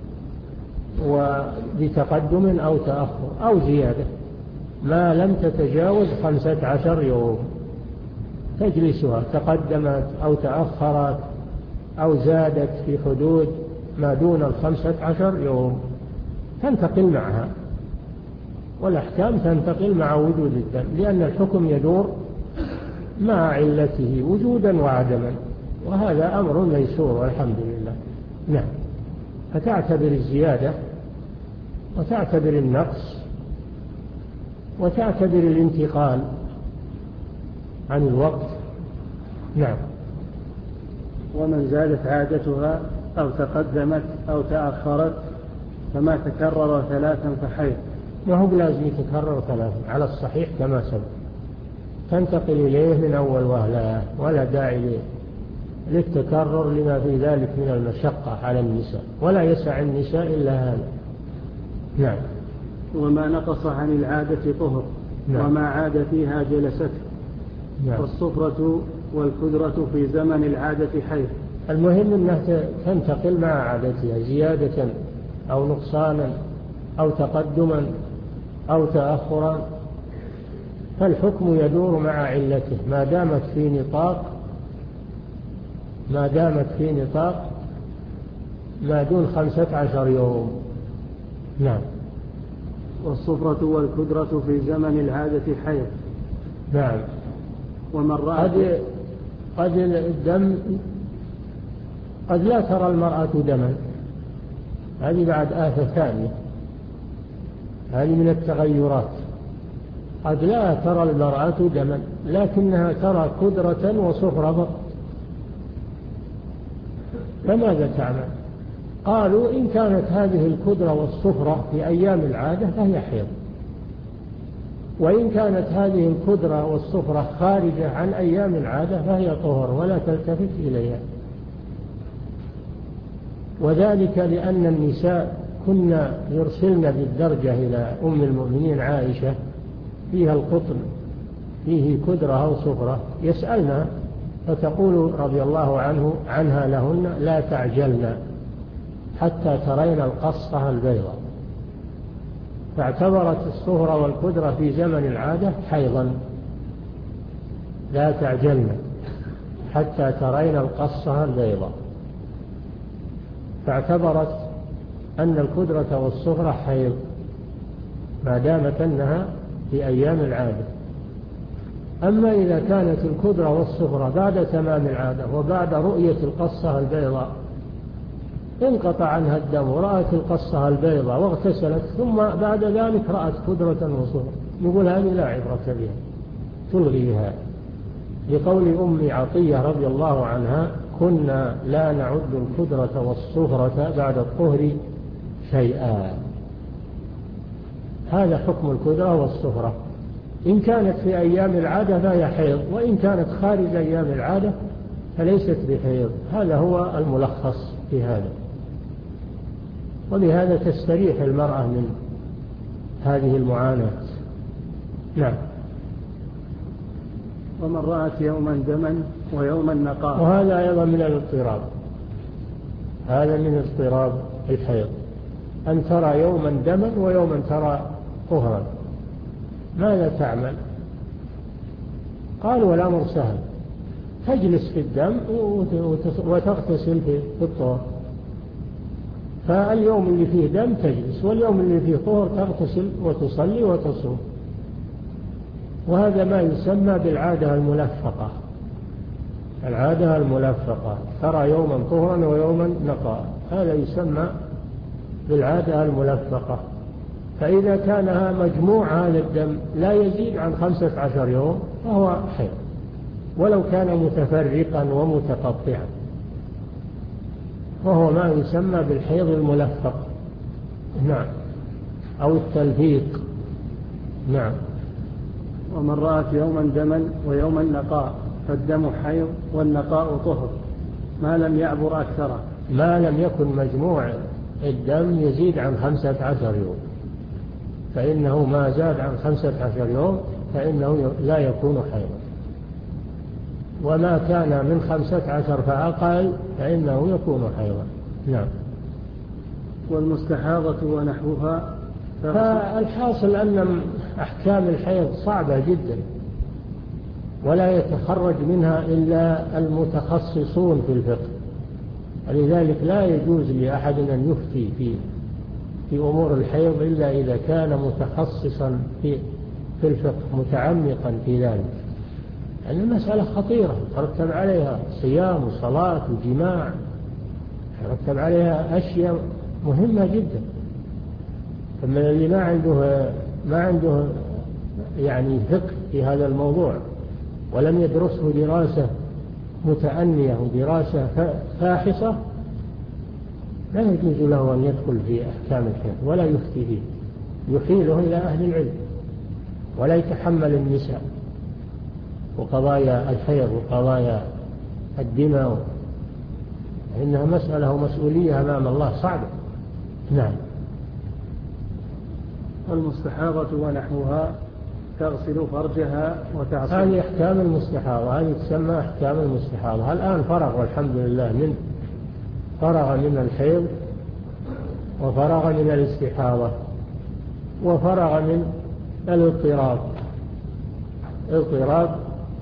وبتقدم أو تأخر أو زيادة، ما لم تتجاوز خمسة عشر يوم تجلسها، تقدمت أو تأخرت أو زادت في حدود ما دون الخمسة عشر يوم تنتقل معها، والأحكام تنتقل مع وجود الدم، لأن الحكم يدور مع علته وجودا وعدما، وهذا أمر ميسور والحمد لله. نعم. فتعتبر الزيادة وتعتبر النقص وتعتبر الانتقال عن الوقت. نعم. ومن زادت عادتها أو تقدمت أو تأخرت فما تكرر ثلاثا فحيض. ما هو لازم يتكرر ثلاثا على الصحيح كما سبق، تنتقل إليه من أول وهلة، ولا داعي للتكرر لما في ذلك من المشقة على النساء، ولا يسع النساء إلا هذا. نعم. وما نقص عن العادة طهر. نعم. وما عاد فيها جلسته. نعم. والصفرة والكدرة في زمن العادة حيض. المهم أنها تنتقل مع عادتها زيادة أو نقصانا أو تقدما أو تأخرا، فالحكم يدور مع علته ما دامت في نطاق ما دامت في نطاق ما دون خمسة عشر يوم. نعم. والصفرة والكدرة في زمن العادة حيض. نعم. ومن رأى قد قد الدم قد لا ترى المرأة دما، هذه بعد آفة ثانية، هذه من التغيرات، قد لا ترى المرأة دما لكنها ترى كدرة وصفرة فقط، فماذا تعمل؟ قالوا إن كانت هذه الكدرة والصفرة في أيام العادة فهي حيض، وإن كانت هذه الكدرة والصفرة خارجة عن أيام العادة فهي طهر ولا تلتفت إليها، وذلك لأن النساء كنا يرسلنا بالدرجة إلى أم المؤمنين عائشة فيها القطن فيه كدرة أو صفرة، يسألنا فتقول رضي الله عنه عنها لهن: لا تعجلن حتى ترين القصة البيضاء. فاعتبرت الصفرة والكدرة في زمن العادة حيضا، لا تعجلن حتى ترين القصة البيضاء، فاعتبرت أن الكدرة والصفرة حيض ما دامت أنها في أيام العادة. أما إذا كانت الكدرة والصفرة بعد تمام العادة وبعد رؤية القصة البيضاء انقطع عنها الدم ورأت القصة البيضاء واغتسلت ثم بعد ذلك رأت كدرة وصفرة، نقول هذه لا عبرة بها، تلغيها، لقول أم عطية رضي الله عنها: كنا لا نعد الكدرة والصفرة بعد الطهر شيئا. هذا حكم الكدرة والصفرة، إن كانت في أيام العادة فهي حيض، وإن كانت خارج أيام العادة فليست بحيض. هذا هو الملخص في هذا، ولهذا تستريح المرأة من هذه المعاناة. نعم. ومن رأت يوما دما ويوما نقاء. وهذا أيضا من الاضطراب، هذا من اضطراب الحيض، أن ترى يوما دما ويوما ترى طهرا، ماذا تعمل؟ قال: والأمر سهل، تجلس في الدم وتغتسل في الطهر. فاليوم اللي فيه دم تجلس، واليوم اللي فيه طهر تغتسل وتصلي وتصوم. وهذا ما يسمى بالعادة الملفقة. العادة الملفقة، ترى يوما طهرا ويوما نقاء، هذا يسمى بالعادة الملفقة. فإذا كان مجموع هذا الدم لا يزيد عن خمسة عشر يوم فهو حيض، ولو كان متفرقا ومتقطعا، وهو ما يسمى بالحيض الملفق. نعم، أو التلفيق. نعم. ومن رأت يوما دما ويوما نقاء فالدم حيض والنقاء طهر ما لم يعبر أكثر، ما لم يكن مجموع الدم يزيد عن خمسة عشر يوم، فإنه ما زاد عن خمسة عشر يوم فإنه لا يكون حيضا، وما كان من خمسة عشر فأقل فإنه يكون حيضا. نعم. والمستحاضة ونحوها. فالحاصل أن أحكام الحيض صعبة جدا، ولا يتخرج منها إلا المتخصصون في الفقه، ولذلك لا يجوز لأحد أن يفتي في في أمور الحيض إلا إذا كان متخصصا في في الفقه، متعمقا في ذلك، لأن المسألة خطيرة، ترتب عليها صيام وصلاة وجماع، ترتب عليها أشياء مهمة جدا. فمن اللي ما عنده ما عنده يعني فقه في هذا الموضوع ولم يدرسه دراسة متأنية ودراسة فاحصة لا يجوز له أن يدخل في أحكام الحيض ولا يفتي فيه، يحيله إلى أهل العلم ولا يتحمل النساء وقضايا الحيض وقضايا الدماء، إنها مسألة ومسؤولية أمام الله صعبة. نعم. المستحاضة ونحوها تغسل فرجها وتعصب. هذه أحكام المستحاضة، هذه تسمى أحكام المستحاضة. الآن فرغ والحمد لله منه، فرغ من الحيض وفرغ من الاستحاضة وفرغ من الاضطراب، اضطراب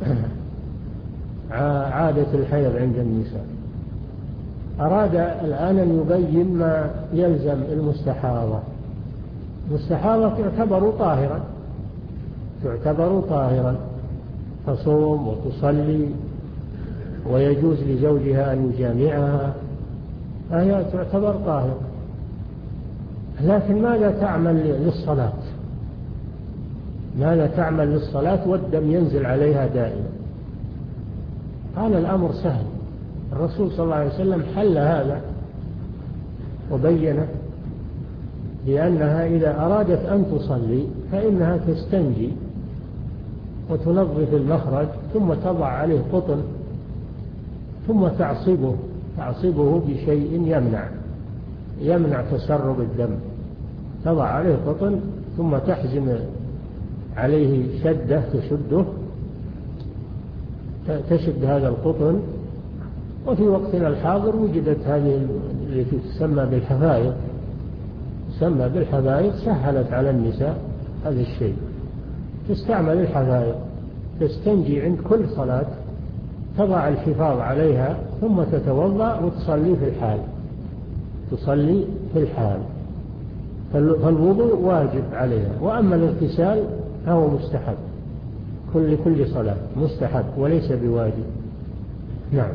عادة الحيض عند النساء. أراد الآن أن يبين ما يلزم المستحاضة. المستحاضة تعتبر طاهرا، تعتبر طاهرا، تصوم وتصلي ويجوز لزوجها أن يجامعها، فهي تعتبر طاهرة. لكن ماذا تعمل للصلاة؟ ماذا تعمل للصلاة والدم ينزل عليها دائما؟ قال: الأمر سهل. الرسول صلى الله عليه وسلم حل هذا وبينه بأنها إذا أرادت أن تصلي فإنها تستنجي وتنظف المخرج ثم تضع عليه قطن ثم تعصبه تعصبه بشيء يمنع يمنع تسرب الدم، تضع عليه قطن ثم تحزم عليه شدة تشده، تشد هذا القطن. وفي وقتنا الحاضر وجدت هذه التي تسمى بالحفائض، تسمى بالحفائض، سهلت على النساء هذا الشيء. تستعمل الحفائض، تستنجي عند كل صلاة، تضع الحفاظ عليها ثم تتوضأ وتصلي في الحال، تصلي في الحال. فالوضوء واجب عليها، وأما الاغتسال فهو مستحب، كل كل صلاة مستحب وليس بواجب. نعم.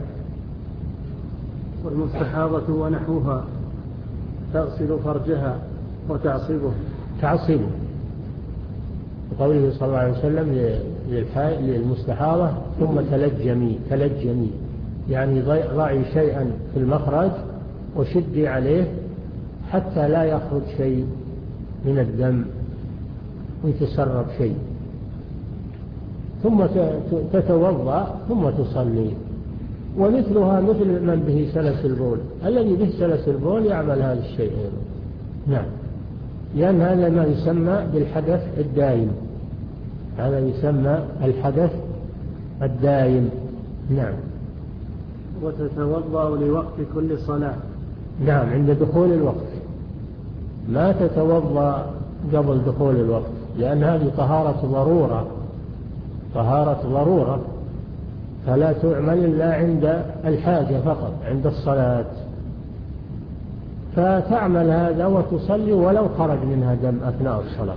والمستحاضة ونحوها تغسل فرجها وتعصبه. تعصبه قوله صلى الله عليه وسلم للمستحاضة ثم تلجمي، تلجمي يعني ضعي شيئا في المخرج وشدي عليه حتى لا يخرج شيء من الدم ويتسرب شيء، ثم تتوضأ ثم تصلي. ومثلها مثل من به سلس البول، الذي به سلس البول يعمل هذا الشيء. نعم، لأن هذا ما يسمى بالحدث الدائم، هذا يسمى الحدث الدائم. نعم. وتتوضأ لوقت كل صلاة. نعم، عند دخول الوقت، ما تتوضأ قبل دخول الوقت، لأن هذه طهارة ضرورة، طهارة ضرورة، فلا تعمل إلا عند الحاجة فقط، عند الصلاة. فتعمل هذا وتصلي ولو خرج منها دم أثناء الصلاة،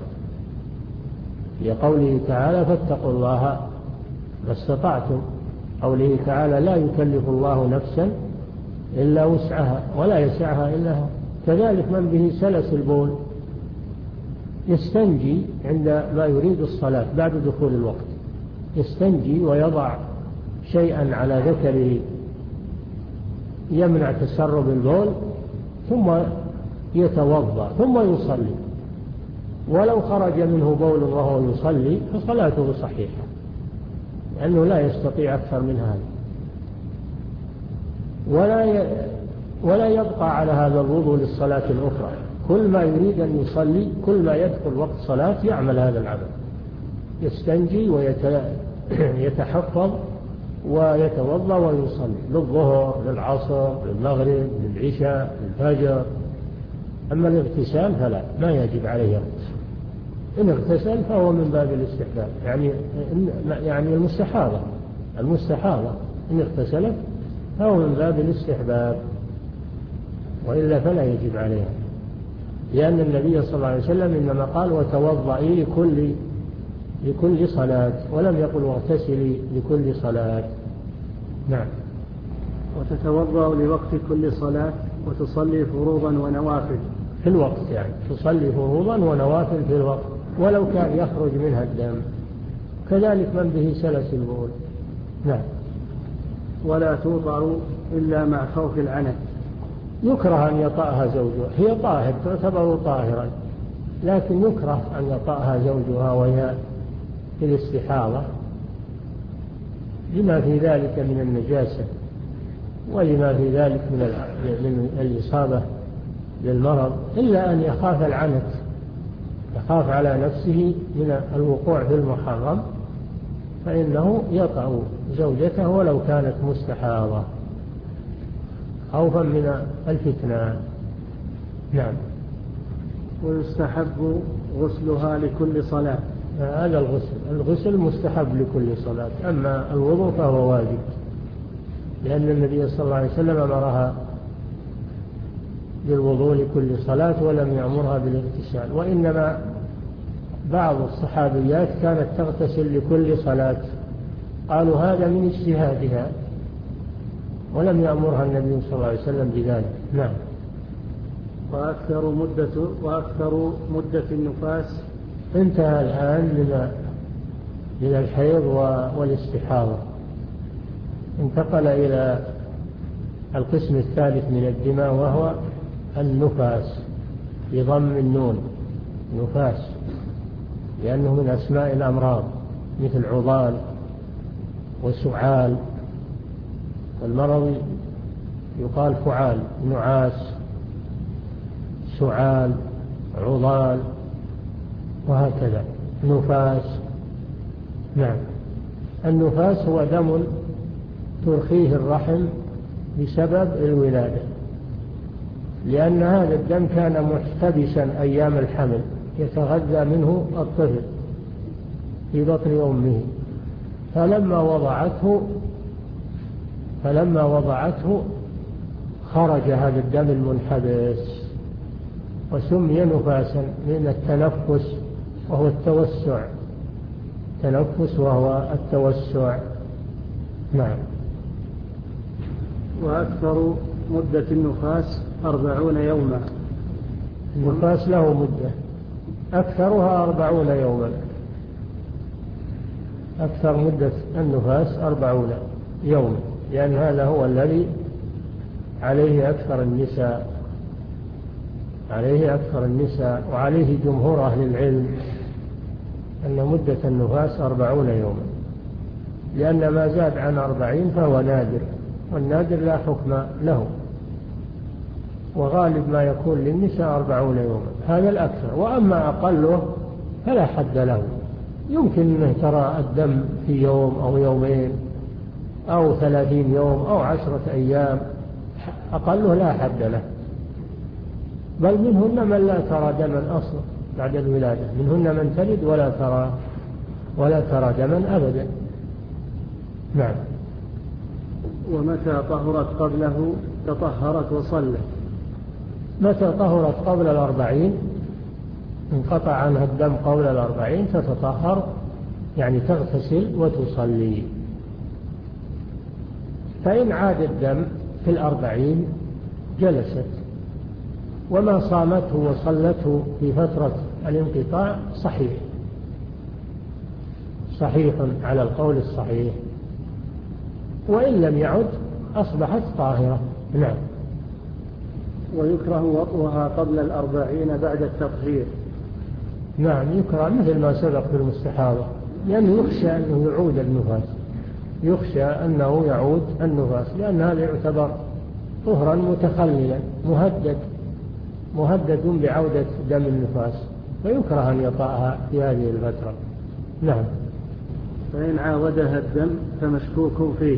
لقوله تعالى فاتقوا الله ما استطعتم، قوله تعالى لا يكلف الله نفسا إلا وسعها ولا يسعها إلا هو. كذلك من به سلس البول يستنجي عند ما يريد الصلاة بعد دخول الوقت، يستنجي ويضع شيئا على ذكره يمنع تسرب البول، ثم يتوضأ ثم يصلي. ولو خرج منه بول وهو يصلي فصلاته صحيحة، لأنه لا يستطيع أكثر من هذا. ولا ولا يبقى على هذا الوضوء للصلاة الأخرى، كل ما يريد أن يصلي، كل ما يدخل وقت صلاة يعمل هذا العمل، يستنجي ويتحفظ ويتوضأ ويصلي للظهر، للعصر، للمغرب، للعشاء، للفجر. أما الاغتسال فلا، ما يجب عليه اغتسال. إن اغتسل فهو من باب الاستحباب، يعني يعني المستحاضة المستحاضة إن اغتسلت فهو من باب الاستحباب، وإلا فلا يجب عليها، لأن النبي صلى الله عليه وسلم إنما قال وتوضئي لكل لكل صلاة، ولم يقل واغتسلي لكل صلاة. نعم. وتتوضأ لوقت كل صلاة وتصلي فروضا ونوافل في الوقت، يعني تصلي فروضا ونوافل في الوقت ولو كان يخرج منها الدم. كذلك من به سلس البول. نعم. ولا توضع إلا مع خوف العنت. يكره أن يطأها زوجها، هي طاهر تعتبر طاهرا، لكن يكره أن يطأها زوجها وهي في الاستحاضة لما في ذلك من النجاسة ولما في ذلك من الإصابة للمرض، إلا أن يخاف العنت، يخاف على نفسه من الوقوع في المحرم، فإنه يطأ زوجته ولو كانت مستحاضة خوفا من الفتنة. نعم. ويستحب غسلها لكل صلاة. هذا الغسل الغسل مستحب لكل صلاة، أما الوضوء فهو واجب، لأن النبي صلى الله عليه وسلم أمرها بالوضوء لكل صلاة ولم يأمرها بالاغتسال. وإنما بعض الصحابيات كانت تغتسل لكل صلاة، قالوا هذا من اجتهادها، ولم يأمرها النبي صلى الله عليه وسلم بذلك. نعم. وأكثر مدة وأكثر مدة النفاس. انتهى الآن من من الحيض والاستحاضة، انتقل إلى القسم الثالث من الدماء وهو النفاس بضم النون، نفاس، لأنه من أسماء الأمراض مثل عضال وسعال، والمرض يقال فعال، نعاس. سعال، عضال، وهكذا. نفاس. نعم. النفاس هو دم ترخيه الرحم بسبب الولادة، لأن هذا الدم كان محتبسا أيام الحمل، يتغذى منه الطفل في بطن أمه، فلما وضعته فلما وضعته خرج هذا الدم المنحبس وسمي نفاسا من التنفس وهو التوسع. تنفس وهو التوسع. نعم. وأكثر مدة النفاس أربعون يوما. النفاس له مدة أكثرها أربعون يوما. أكثر مدة النفاس أربعون يوما، لأن هذا هو الذي عليه أكثر النساء عليه أكثر النساء وعليه جمهور أهل العلم أن مدة النفاس أربعون يوما، لأن ما زاد عن أربعين فهو نادر، والنادر لا حكم له، وغالب ما يكون للنساء أربعون يوما، هذا الأكثر. وأما أقله فلا حد له، يمكن أن ترى الدم في يوم أو يومين أو ثلاثين يوم أو عشرة أيام، أقله لا حد له. بل منهن من لا ترى دما أصلا بعد الولادة، منهن من تلد ولا ترى ولا ترى دما أبدا. نعم. ومتى طهرت قبله تطهرت وصلت. متى طهرت قبل الأربعين، انقطع عنها الدم قبل الأربعين، تتطهر يعني تغتسل وتصلي. فإن عاد الدم في الأربعين جلست، وما صامته وصلته في فترة الانقطاع صحيح صحيح على القول الصحيح، وإن لم يعد أصبحت طاهرة. نعم. ويكره وطئها قبل الأربعين بعد التطهير. نعم، يكره مثل ما سبق في المستحاضة، لأنه يخشى أنه يعود النفاس يخشى أنه يعود النفاس لأن هذا يعتبر طهرا متخللا مهدد مهدد بعودة دم النفاس، فيكره أن يطأها في هذه الفترة. نعم. فإن عاودها الدم فمشكوك فيه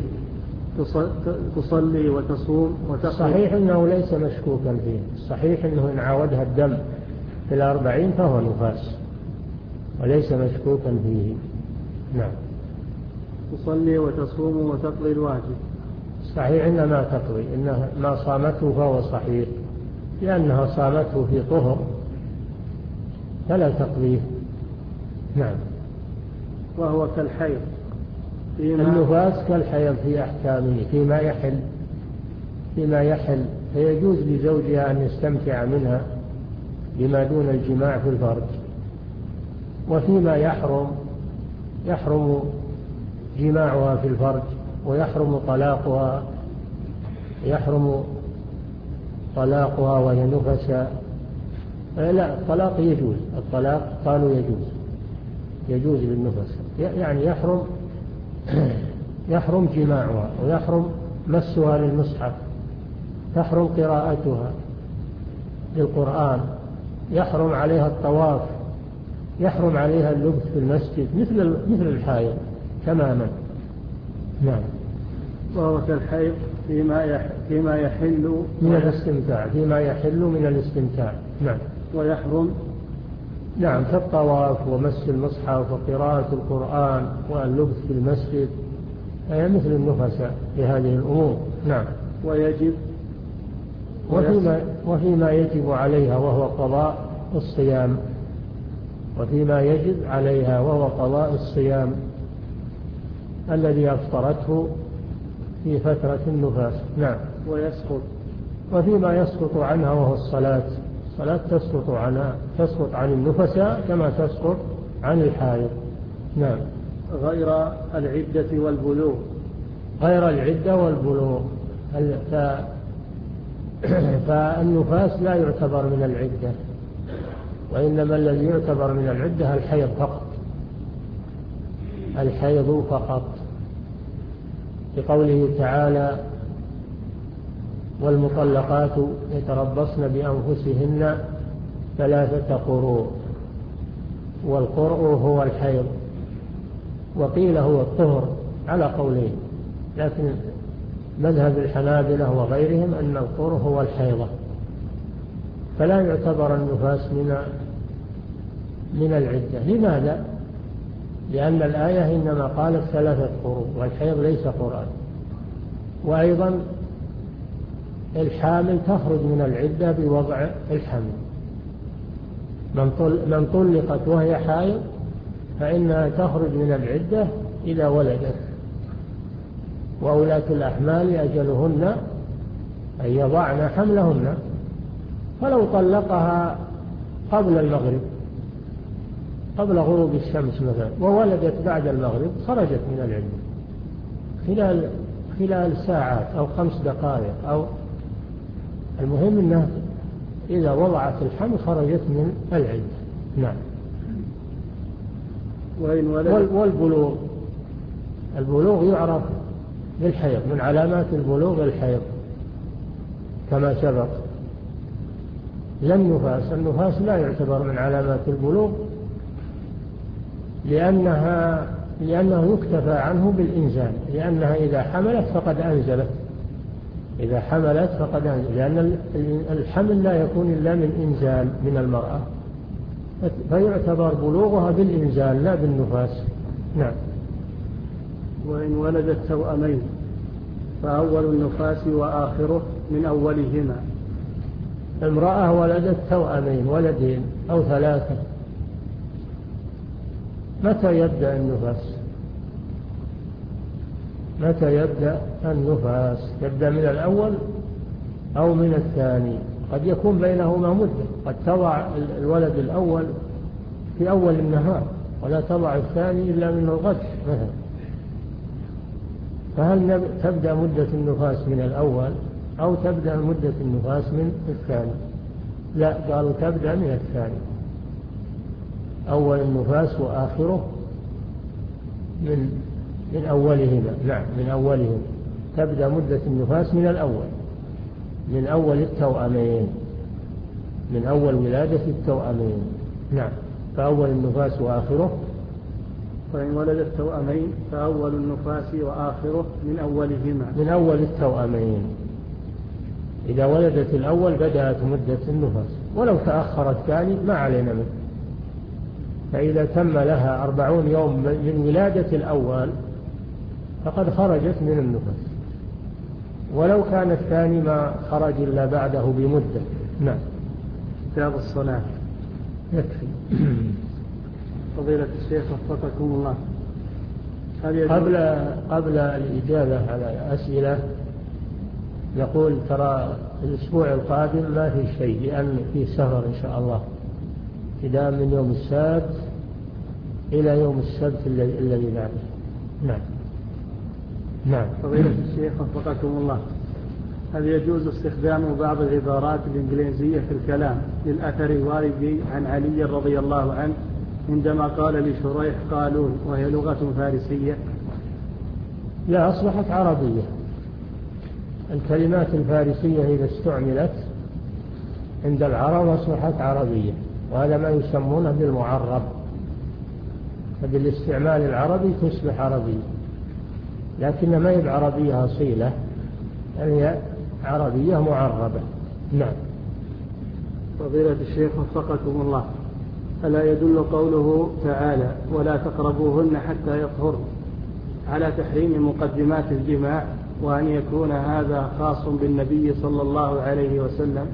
تصلي وتصوم وتقضي. صحيح أنه ليس مشكوكا فيه، صحيح أنه إن عاودها الدم في الأربعين فهو نفاس وليس مشكوكا فيه. نعم. تصلي وتصوم وتقضي الواجب. صحيح إنها ما تقضي، إنها ما صامته فهو صحيح، لأنها صامته في طهر فلا تقضيه. نعم. وهو كالحيض. النفاس كالحيض في أحكامه فيما يحل فيما يحل فيجوز لزوجها أن يستمتع منها بما دون الجماع في الفرج، وفيما يحرم يحرم جماعها في الفرج، ويحرم طلاقها يحرم طلاقها وهي نفسا. لا، الطلاق يجوز، الطلاق قالوا يجوز يجوز للنفس، يعني يحرم يحرم جماعها، ويحرم مسها للمصحف، تحرم قراءتها للقرآن، يحرم عليها الطواف، يحرم عليها اللبث في المسجد مثل مثل الحائض تماما. نعم. وهو كالحيض فيما فيما يحل من الاستمتاع فيما يحل من الاستمتاع. نعم. ويحرم. نعم، كالطواف ومس المصحف وقراءة القرآن واللبث في المسجد، هي مثل النفساء في هذه الأمور. نعم. ويجب وفيما, وفيما يجب عليها وهو قضاء الصيام وفيما يجب عليها وهو قضاء الصيام الذي أفطرته في فترة النفاس. نعم. ويسقط وفيما يسقط عنها وهو الصلاة، الصلاة تسقط عنها تسقط عن النفساء كما تسقط عن الحائض. نعم. غير العدة والبلوغ. غير العدة والبلوغ. فالنفاس لا يعتبر من العدة، وإنما الذي يعتبر من العدة الحيض فقط الحيض فقط بقوله تعالى: والمطلقات يتربصن بأنفسهن ثلاثة قروء، والقرء هو الحيض، وقيل هو الطهر على قولين، لكن مذهب الحنابلة وغيرهم أن القرء هو الحيضة، فلا يعتبر النفاس من من العدة. لماذا؟ لأن الآية إنما قالت ثلاثة قروء، والحيض ليس قرآن. وأيضا الحامل تخرج من العدة بوضع الحمل، من طلقت وهي حائض فإنها تخرج من العدة إذا ولدت، وأولاة الأحمال أجلهن أن يضعن حملهن. فلو طلقها قبل المغرب، قبل غروب الشمس مثلا، وولدت بعد المغرب، خرجت من العدة خلال خلال ساعات أو خمس دقائق، أو المهم أنها إذا وضعت الحمل خرجت من العدة. نعم. والبلوغ، البلوغ يعرف بالحيض، من علامات البلوغ الحيض كما سبق. لا النفاس، النفاس لا يعتبر من علامات البلوغ، لأنها لأنه يكتفى عنه بالإنزال، لأنها إذا حملت فقد أنزلت، إذا حملت فقد أنزلت، لأن الحمل لا يكون إلا من إنزال من المرأة، فيعتبر بلوغها بالإنزال لا بالنفاس. نعم. وإن ولدت توأمين فأول النفاس وآخره من أولهما. امرأة ولدت توأمين، ولدين أو ثلاثة، متى يبدأ النفاس؟ متى يبدأ النفاس؟ يبدأ من الأول أو من الثاني، قد يكون بينهما مدة، قد تضع الولد الأول في أول النهار ولا تضع الثاني إلا من الغد مثلا. فهل تبدأ مدة النفاس من الأول أو تبدأ مدة النفاس من الثاني؟ لا، قالوا تبدأ من الثاني، أول النفاس وآخره من من أولهما. نعم، من أولهما تبدأ مدة النفاس من الأول، من أول التوأمين، من أول ولادة التوأمين. نعم. فأول النفاس وآخره. فإن ولدت توأمين فأول النفاس وآخره من أولهما، من أول التوأمين. إذا ولدت الأول بدأت مدة النفاس، ولو تأخر الثاني ما علينا منه. فإذا تم لها أربعون يوم من ولادة الأول فقد خرجت من النفاس، ولو كان الثاني ما خرج إلا بعده بمدة. نعم. كتاب الصلاة يكفي. فضيلة الشيخ وفقكم الله، قبل قبل الإجابة على الأسئلة نقول ترى الأسبوع القادم ما في شيء، لأن في سفر إن شاء الله ابتداء من يوم السبت إلى يوم السبت الذي بعده. نعم. نعم. فضيلة الشيخ وفقكم الله، هل يجوز استخدام بعض العبارات الإنجليزية في الكلام للأثر الوارد عن علي رضي الله عنه عندما قال لشريح قالون، وهي لغة فارسية؟ لا، أصبحت عربية. الكلمات الفارسية إذا استعملت عند العرب أصبحت عربية، وهذا ما يسمونه بالمعرب، فبالاستعمال العربي تصبح عربية، لكن ما هي عربية أصيلة، هي عربية معربة. نعم. فضيلة الشيخ وفقكم الله، ألا يدل قوله تعالى ولا تقربوهن حتى يطهرن على تحريم مقدمات الجماع، وأن يكون هذا خاص بالنبي صلى الله عليه وسلم؟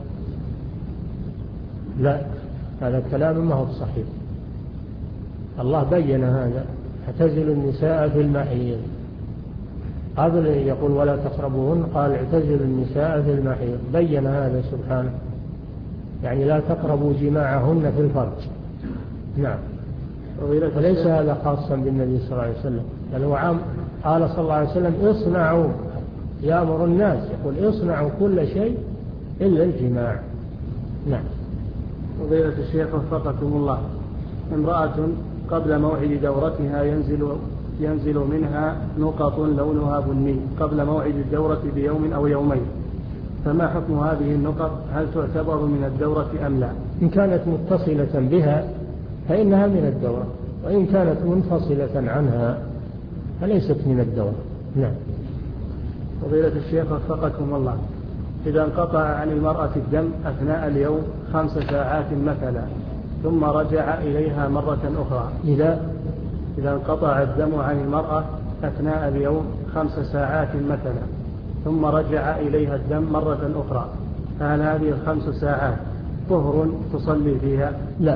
لا، هذا الكلام ما هو صحيح. الله بين هذا، اعتزلوا النساء في المحيض، قبل يقول ولا تقربوهن قال اعتزلوا النساء في المحيض، بين هذا سبحانه، يعني لا تقربوا جماعهن في الفرج. نعم. وليس هذا خاصا بالنبي صلى الله عليه وسلم، بل هو عام. قال صلى الله عليه وسلم اصنعوا، يأمر الناس، يقول اصنعوا كل شيء إلا الجماع. نعم. فضيلة الشيخ وفقكم الله، امرأة قبل موعد دورتها ينزل ينزل منها نقط لونها بني قبل موعد الدورة بيوم أو يومين، فما حكم هذه النقط؟ هل تعتبر من الدورة أم لا؟ إن كانت متصلة بها فإنها من الدورة، وإن كانت منفصلة عنها فليست من الدورة. نعم. فضيلة الشيخ وفقكم الله، إذا انقطع عن المرأة الدم أثناء اليوم خمس ساعات مثلا ثم رجع إليها مرة أخرى، إذا إذا انقطع الدم عن المرأة أثناء اليوم خمس ساعات مثلا ثم رجع إليها الدم مرة أخرى، فهل هذه الخمس ساعات طهر تصلي فيها؟ لا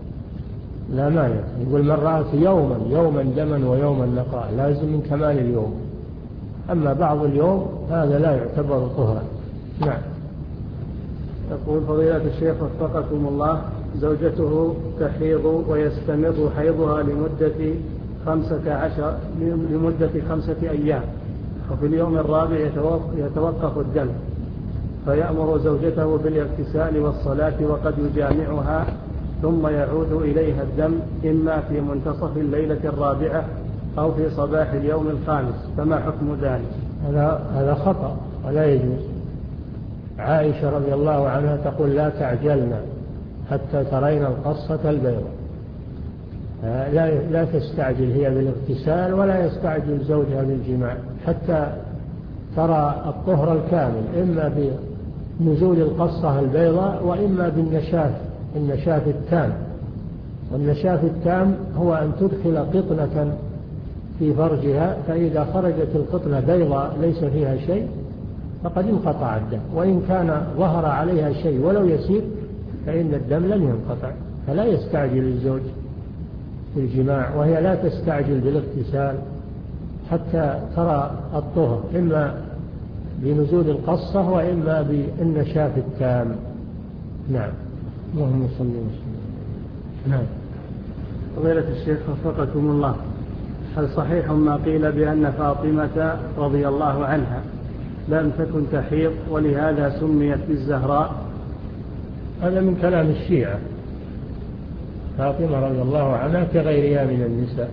لا ما يقول من رأت يوما يوما دما ويوما نقاء لازم من كمال اليوم، أما بعض اليوم هذا لا يعتبر طهرا. نعم. يقول فضيلة الشيخ وفقكم الله، زوجته تحيض ويستمر حيضها لمدة خمسة عشر لمدة خمسة أيام، وفي اليوم الرابع يتوقف الدم، فيأمر زوجته بالاغتسال والصلاة وقد يجامعها، ثم يعود إليها الدم إما في منتصف الليلة الرابعة أو في صباح اليوم الخامس، فما حكم ذلك؟ هذا هذا خطأ ولا يجوز. عائشة رضي الله عنها تقول لا تعجلنا حتى ترين القصة البيضاء، لا, لا تستعجل هي بالاغتسال ولا يستعجل زوجها بالجماع حتى ترى الطهر الكامل، إما بنزول القصة البيضاء وإما بالنشاف النشاف التام. والنشاف التام هو أن تدخل قطنة في فرجها، فإذا خرجت القطنة بيضاء ليس فيها شيء فقد انقطع الدم، وإن كان ظهر عليها شيء ولو يسير فإن الدم لم ينقطع. فلا يستعجل الزوج بالجماع وهي لا تستعجل بالاغتسال حتى ترى الطهر، إما بنزول القصة وإما بالنشاف التام. نعم. اللهم صل وسلم. نعم. فضيلة الشيخ وفقكم الله، هل صحيح ما قيل بأن فاطمة رضي الله عنها لم تكن تحيض ولهذا سميت بالزهراء؟ هذا من كلام الشيعة. فاطمة رضي الله عنها كغيرها من النساء،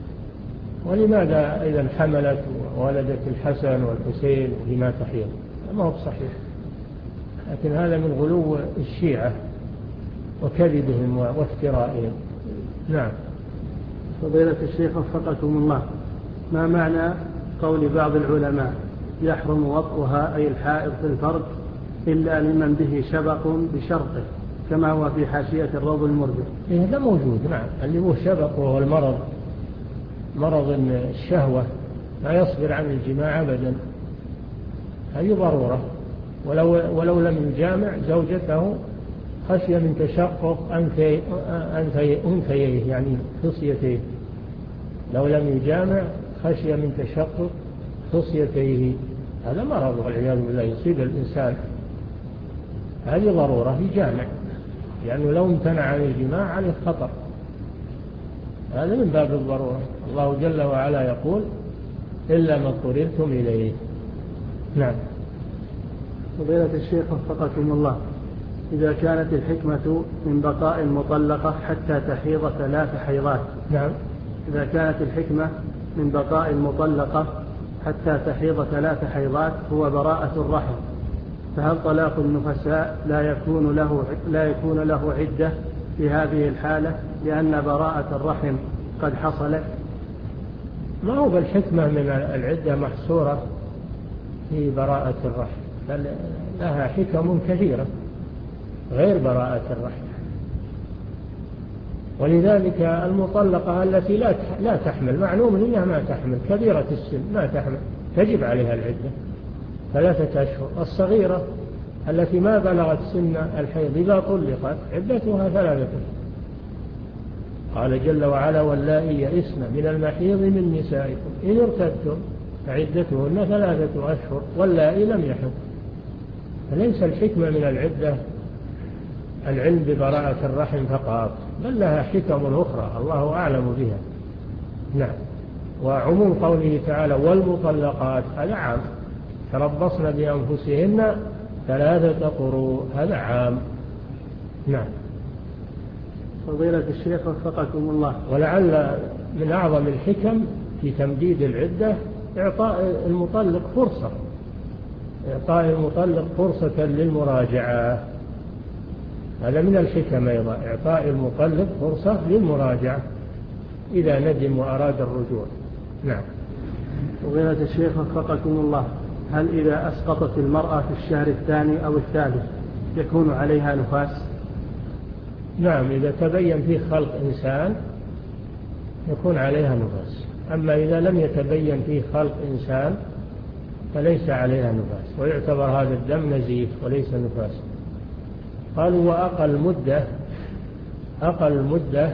ولماذا إذا حملت وولدت الحسن والحسين لما تحيض؟ ما هو صحيح، لكن هذا من غلو الشيعة وكذبهم وافترائهم. نعم. فضيلة الشيخ وفقكم الله، ما معنى قول بعض العلماء يحرم وطئها أي الحائض في الفرج إلا لمن به شبق بشرطه، كما هو في حاشية الروض المربع؟ إيه هذا موجود. نعم. اللي هو شبق وهو المرض، مرض الشهوة لا يصبر عن الجماع أبدا، هذه ضرورة. ولو, ولو لم يجامع زوجته خشية من تشقق أنفي أنفي أنفيه يعني خصيتيه، لو لم يجامع خشية من تشقق خصيتيه، هذا مرض والعياذ بالله يصيب الإنسان، هذه ضرورة يجامع، لأنه يعني لو امتنع عن الجماع عليه خطر، هذا من باب الضرورة. الله جل وعلا يقول إلا ما اضطررتم إليه. نعم. فضيلة الشيخ وفقكم الله، إذا كانت الحكمة من بقاء المطلقة حتى تحيض ثلاث حيضات. نعم. إذا كانت الحكمة من بقاء المطلقة حتى تحيض ثلاث حيضات هو براءة الرحم، فهل طلاق النفساء لا يكون له لا يكون له عدة في هذه الحالة لأن براءة الرحم قد حصلت؟ ما هو بالحكمة من العدة محصورة في براءة الرحم، بل لها حكم كثيرة غير براءة الرحم. ولذلك المطلقة التي لا لا تحمل معلوم انها ما تحمل، كبيرة السن ما تحمل تجب عليها العدة ثلاثة أشهر. الصغيرة التي ما بلغت سن الحيض إذا طلقت عدتها ثلاثة أشهر. قال جل وعلا واللائي يئسن من المحيض من نسائكم إن ارتبتم فعدتهن ثلاثة أشهر واللائي لم يحض. فليس الحكمة من العدة العلم ببراءة الرحم فقط، بل لها حكم أخرى الله أعلم بها. نعم. وعموم قوله تعالى والمطلقات هذا عام، تربصن بأنفسهن ثلاثة قروء، هذا عام. نعم. فضيلة الشيخ وفقكم الله، ولعل من أعظم الحكم في تمديد العدة إعطاء المطلق فرصة إعطاء المطلق فرصة للمراجعة، هذا من الحكم أيضا، إعطاء المطلق فرصة للمراجعة إذا ندم وأراد الرجوع. نعم. فضيلة الشيخ وفقكم الله، هل إذا أسقطت المرأة في الشهر الثاني أو الثالث يكون عليها نفاس؟ نعم، إذا تبين فيه خلق إنسان يكون عليها نفاس، أما إذا لم يتبين فيه خلق إنسان فليس عليها نفاس، ويعتبر هذا الدم نزيف وليس نفاس. قالوا وأقل مدة أقل مدة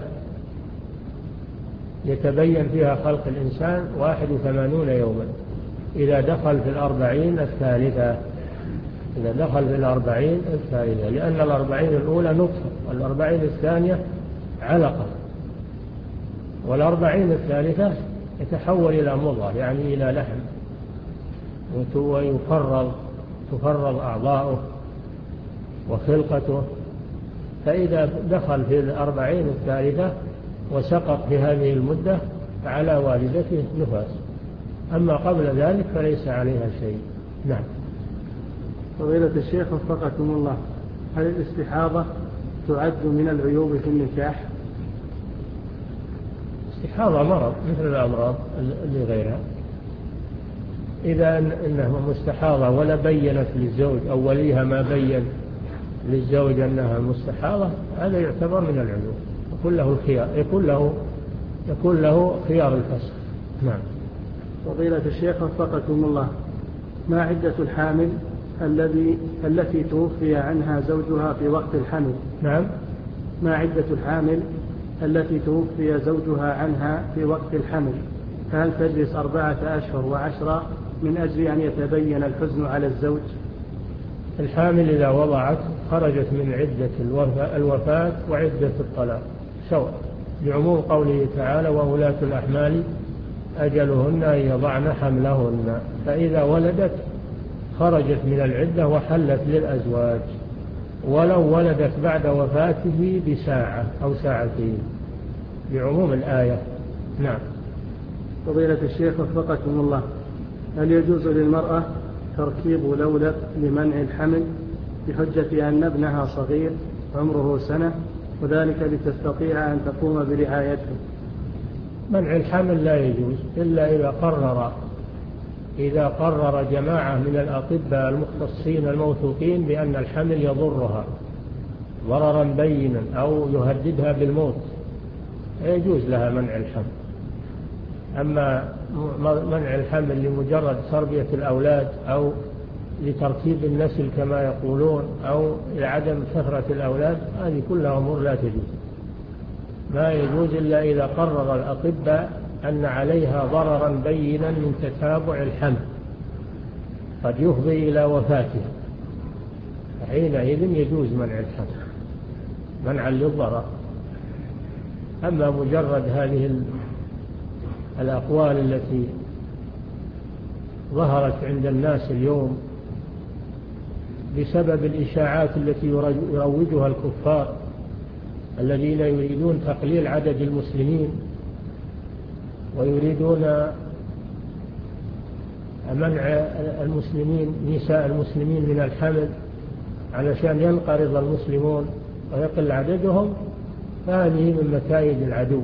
يتبين فيها خلق الإنسان واحد وثمانون يوما إذا دخل في الأربعين الثالثة إذا دخل في الأربعين الثالثة لأن الأربعين الأولى نطفة والأربعين الثانية علقة، والأربعين الثالثة يتحول إلى مضغة يعني إلى لحم، ويفرغ تفرغ أعضاؤه وخلقته. فإذا دخل في الأربعين الثالثة وسقط في هذه المدة فعلى والدته نفاس، أما قبل ذلك فليس عليها شيء. نعم. فضيلة الشيخ وفقكم الله، هل الاستحاضة تعد من العيوب في النكاح؟ الاستحاضة مرض مثل الأمراض اللي غيرها، إذا إنها مستحاضة ولا بينت للزوج أو وليها ما بين للزوج أنها مستحاضة هذا يعتبر من العيوب، يكون له الخيار يكون له يكون له خيار الفسخ. نعم. فضيلة الشيخ وفقكم الله، ما عدة الحامل الذي التي توفي عنها زوجها في وقت الحمل؟ نعم. ما عدة الحامل التي توفي زوجها عنها في وقت الحمل؟ فهل تجلس أربعة أشهر وعشرة من أجل أن يتبين الحزن على الزوج؟ الحامل إذا وضعت خرجت من عدة الوفاة وعدة الطلاق سواء، بعموم قوله تعالى وأولاة الأحمال أجلهن أن يضعن حملهن، فإذا ولدت خرجت من العدة وحلت للأزواج ولو ولدت بعد وفاته بساعة أو ساعتين بعموم الآية. نعم. فضيلة الشيخ وفقكم الله، هل يجوز للمرأة تركيب لولب لمنع الحمل بحجة أن ابنها صغير عمره سنة وذلك لتستطيع أن تقوم برعايته؟ منع الحمل لا يجوز إلا إذا قرر إذا قرر جماعة من الأطباء المختصين الموثوقين بأن الحمل يضرها ضررا بينا أو يهددها بالموت يجوز لها منع الحمل. أما منع الحمل لمجرد تربية الأولاد أو لترتيب النسل كما يقولون أو لعدم كثرة الأولاد هذه كلها أمور لا تجوز، ما يجوز إلا إذا قرر الأطباء أن عليها ضررا بينا من تتابع الحمل قد يفضي إلى وفاتها، حينئذ يجوز منع الحمل منعا للضرر. أما مجرد هذه الأقوال التي ظهرت عند الناس اليوم بسبب الإشاعات التي يروجها الكفار الذين يريدون تقليل عدد المسلمين ويريدون منع المسلمين نساء المسلمين من الحمل علشان ينقرض المسلمون ويقل عددهم، فهذه من مكايد العدو،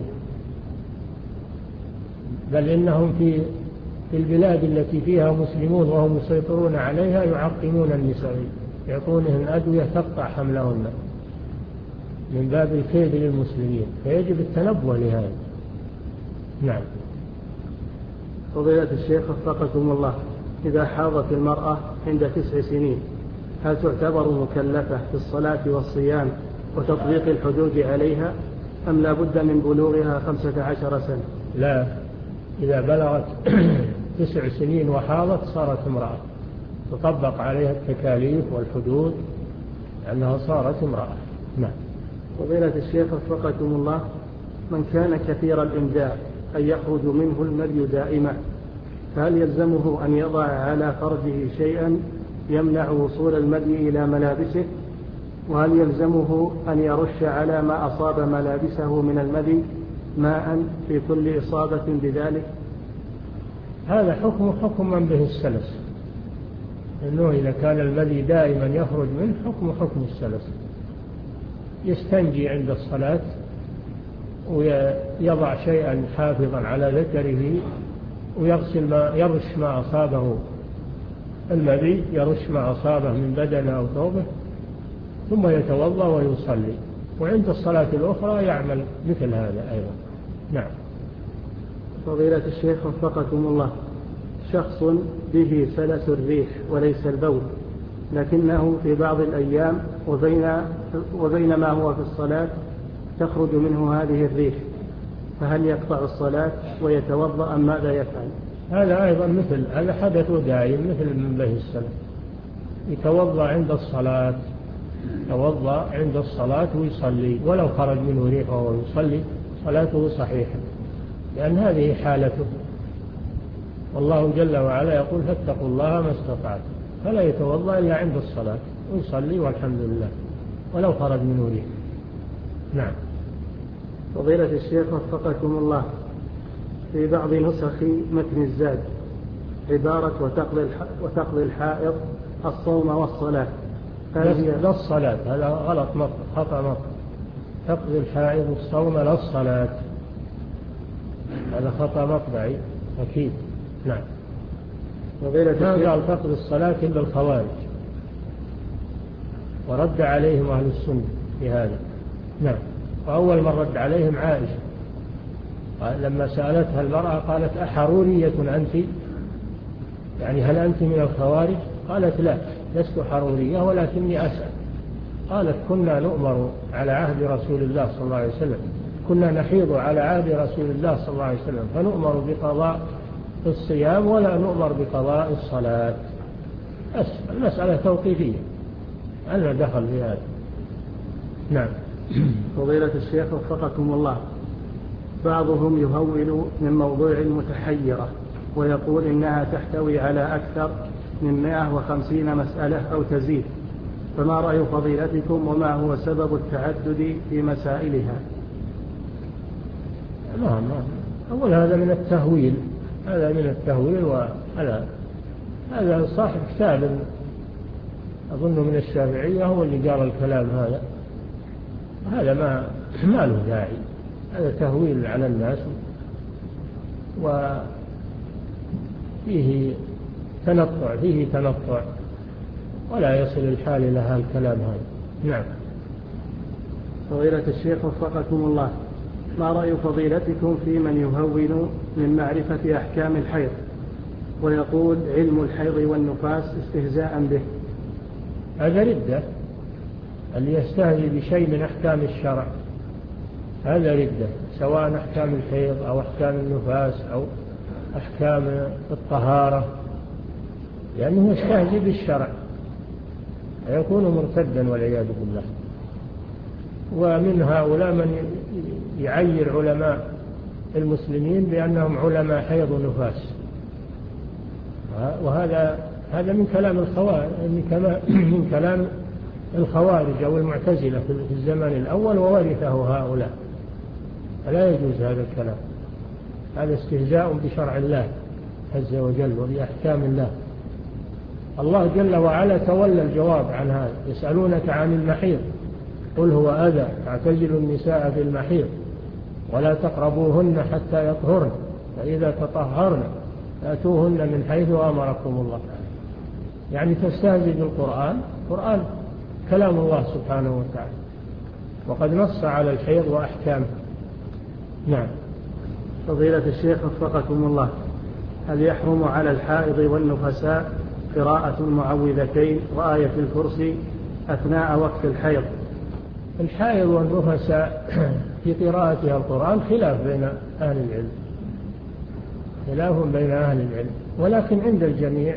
بل إنهم في في البلاد التي فيها مسلمون وهم يسيطرون عليها يعقمون النساء يعطونهن أدوية تقطع حملهن من باب الكيد للمسلمين، فيجب التنبه لهذا. نعم. فضيلة الشيخ وفقكم الله، إذا حاضت المرأة عند تسع سنين هل تعتبر مكلفة في الصلاة والصيام وتطبيق الحدود عليها أم لا بد من بلوغها خمسة عشر سنة؟ لا، إذا بلغت تسع سنين وحاضت صارت امرأة تطبق عليها التكاليف والحدود لأنها صارت امرأة. نعم. فضيلة الشيخ وفقكم الله، من كان كثير الإمداء أن يخرج منه المري دائما فهل يلزمه أن يضع على فرجه شيئا يمنع وصول المري إلى ملابسه؟ وهل يلزمه أن يرش على ما أصاب ملابسه من المري ماء في كل إصابة بذلك؟ هذا حكم حكم من به السلس، إنه إذا كان المري دائما يخرج منه حكم حكم السلس، يستنجي عند الصلاة ويضع شيئا حافظا على ذكره ويغسل ما يرش ما أصابه المذي، يرش ما أصابه من بدنه أو ثوبه، ثم يتوضأ ويصلي. وعند الصلاة الأخرى يعمل مثل هذا أيضا. نعم. فضيلة الشيخ وفقكم الله، شخص به سلس الريح وليس البول، لكنه في بعض الأيام وبين وبينما هو في الصلاة تخرج منه هذه الريح، فهل يقطع الصلاة ويتوضأ أم ماذا يفعل؟ هذا أيضا مثل هذا حدث دائم مثل من به السلف، يتوضأ عند الصلاة، يتوضأ عند الصلاة ويصلي ولو خرج منه ريح وهو يصلي صلاته صحيحة، لأن هذه حالته. والله جل وعلا يقول فاتقوا الله ما استطعتم، فلا يتوضأ إلا عند الصلاة ويصلي والحمد لله ولو خرج منه ريح. نعم. فضيلة الشيخ وفقكم الله، في بعض نسخ متن الزاد عبارة وتقضي وتقضي الحائض الصوم والصلاة، لا الصلاة، هذا غلط خطأ مطلق. تقضي الحائض الصوم لا الصلاة، هذا خطأ مطبعي أكيد. نعم. ما قال تقضي الصلاة إلا الخوارج، ورد عليهم أهل السنة في هذا. نعم. وأول من رد عليهم عائشة لما سألتها المرأة قالت أحرورية أنت؟ يعني هل أنت من الخوارج؟ قالت لا، لست حرورية ولكني أسأل. قالت كنا نؤمر على عهد رسول الله صلى الله عليه وسلم، كنا نحيض على عهد رسول الله صلى الله عليه وسلم فنؤمر بقضاء الصيام ولا نؤمر بقضاء الصلاة. المسألة توقيفية، أنا دخل في هذا. نعم. فضيلة الشيخ وفقكم الله، بعضهم يهول من موضوع متحيرة ويقول إنها تحتوي على أكثر من مئة وخمسين مسألة أو تزيد، فما رأي فضيلتكم وما هو سبب التعدد في مسائلها؟ ما ما أول هذا من التهويل، هذا من التهويل، وهذا هذا صاحب كتاب أظن من الشافعية هو اللي قال الكلام هذا، هذا ما ما له داعي، هذا تهويل على الناس وفيه تنطع فيه تنطع ولا يصل الحال إلى هذا الكلام هذا. نعم. فضيلة الشيخ وفقكم الله، ما رأي فضيلتكم في من يهون من معرفة أحكام الحيض ويقول علم الحيض والنفاس استهزاء به؟ هذا ردة، اللي يستهزئ بشيء من أحكام الشرع هذا ردة، سواء أحكام الحيض أو أحكام النفاس أو أحكام الطهارة، لأنه يستهزئ بالشرع يكون مرتدا والعياذ بالله. ومن هؤلاء من يعير علماء المسلمين بأنهم علماء حيض ونفاس، وهذا هذا من كلام الخوارج، من كلام الخوارج أو المعتزلة في الزمان الأول وورثه هؤلاء، فلا يجوز هذا الكلام، هذا استهزاء بشرع الله عز وجل وبأحكام الله. الله جل وعلا تولى الجواب عن هذا، يسألونك عن المحيض قل هو أذى فاعتزلوا النساء في المحيض ولا تقربوهن حتى يطهرن فإذا تطهرن فأتوهن من حيث أمركم الله. يعني تستهزئ بالقرآن، القرآن كلام الله سبحانه وتعالى وقد نص على الحيض وأحكامه. نعم. فضيلة الشيخ وفقكم الله، هل يحرم على الحائض والنفساء قراءة المعوذتين وآية الكرسي أثناء وقت الحيض؟ الحائض والنفساء في قراءتها القرآن خلاف بين أهل العلم، خلاف بين أهل العلم، ولكن عند الجميع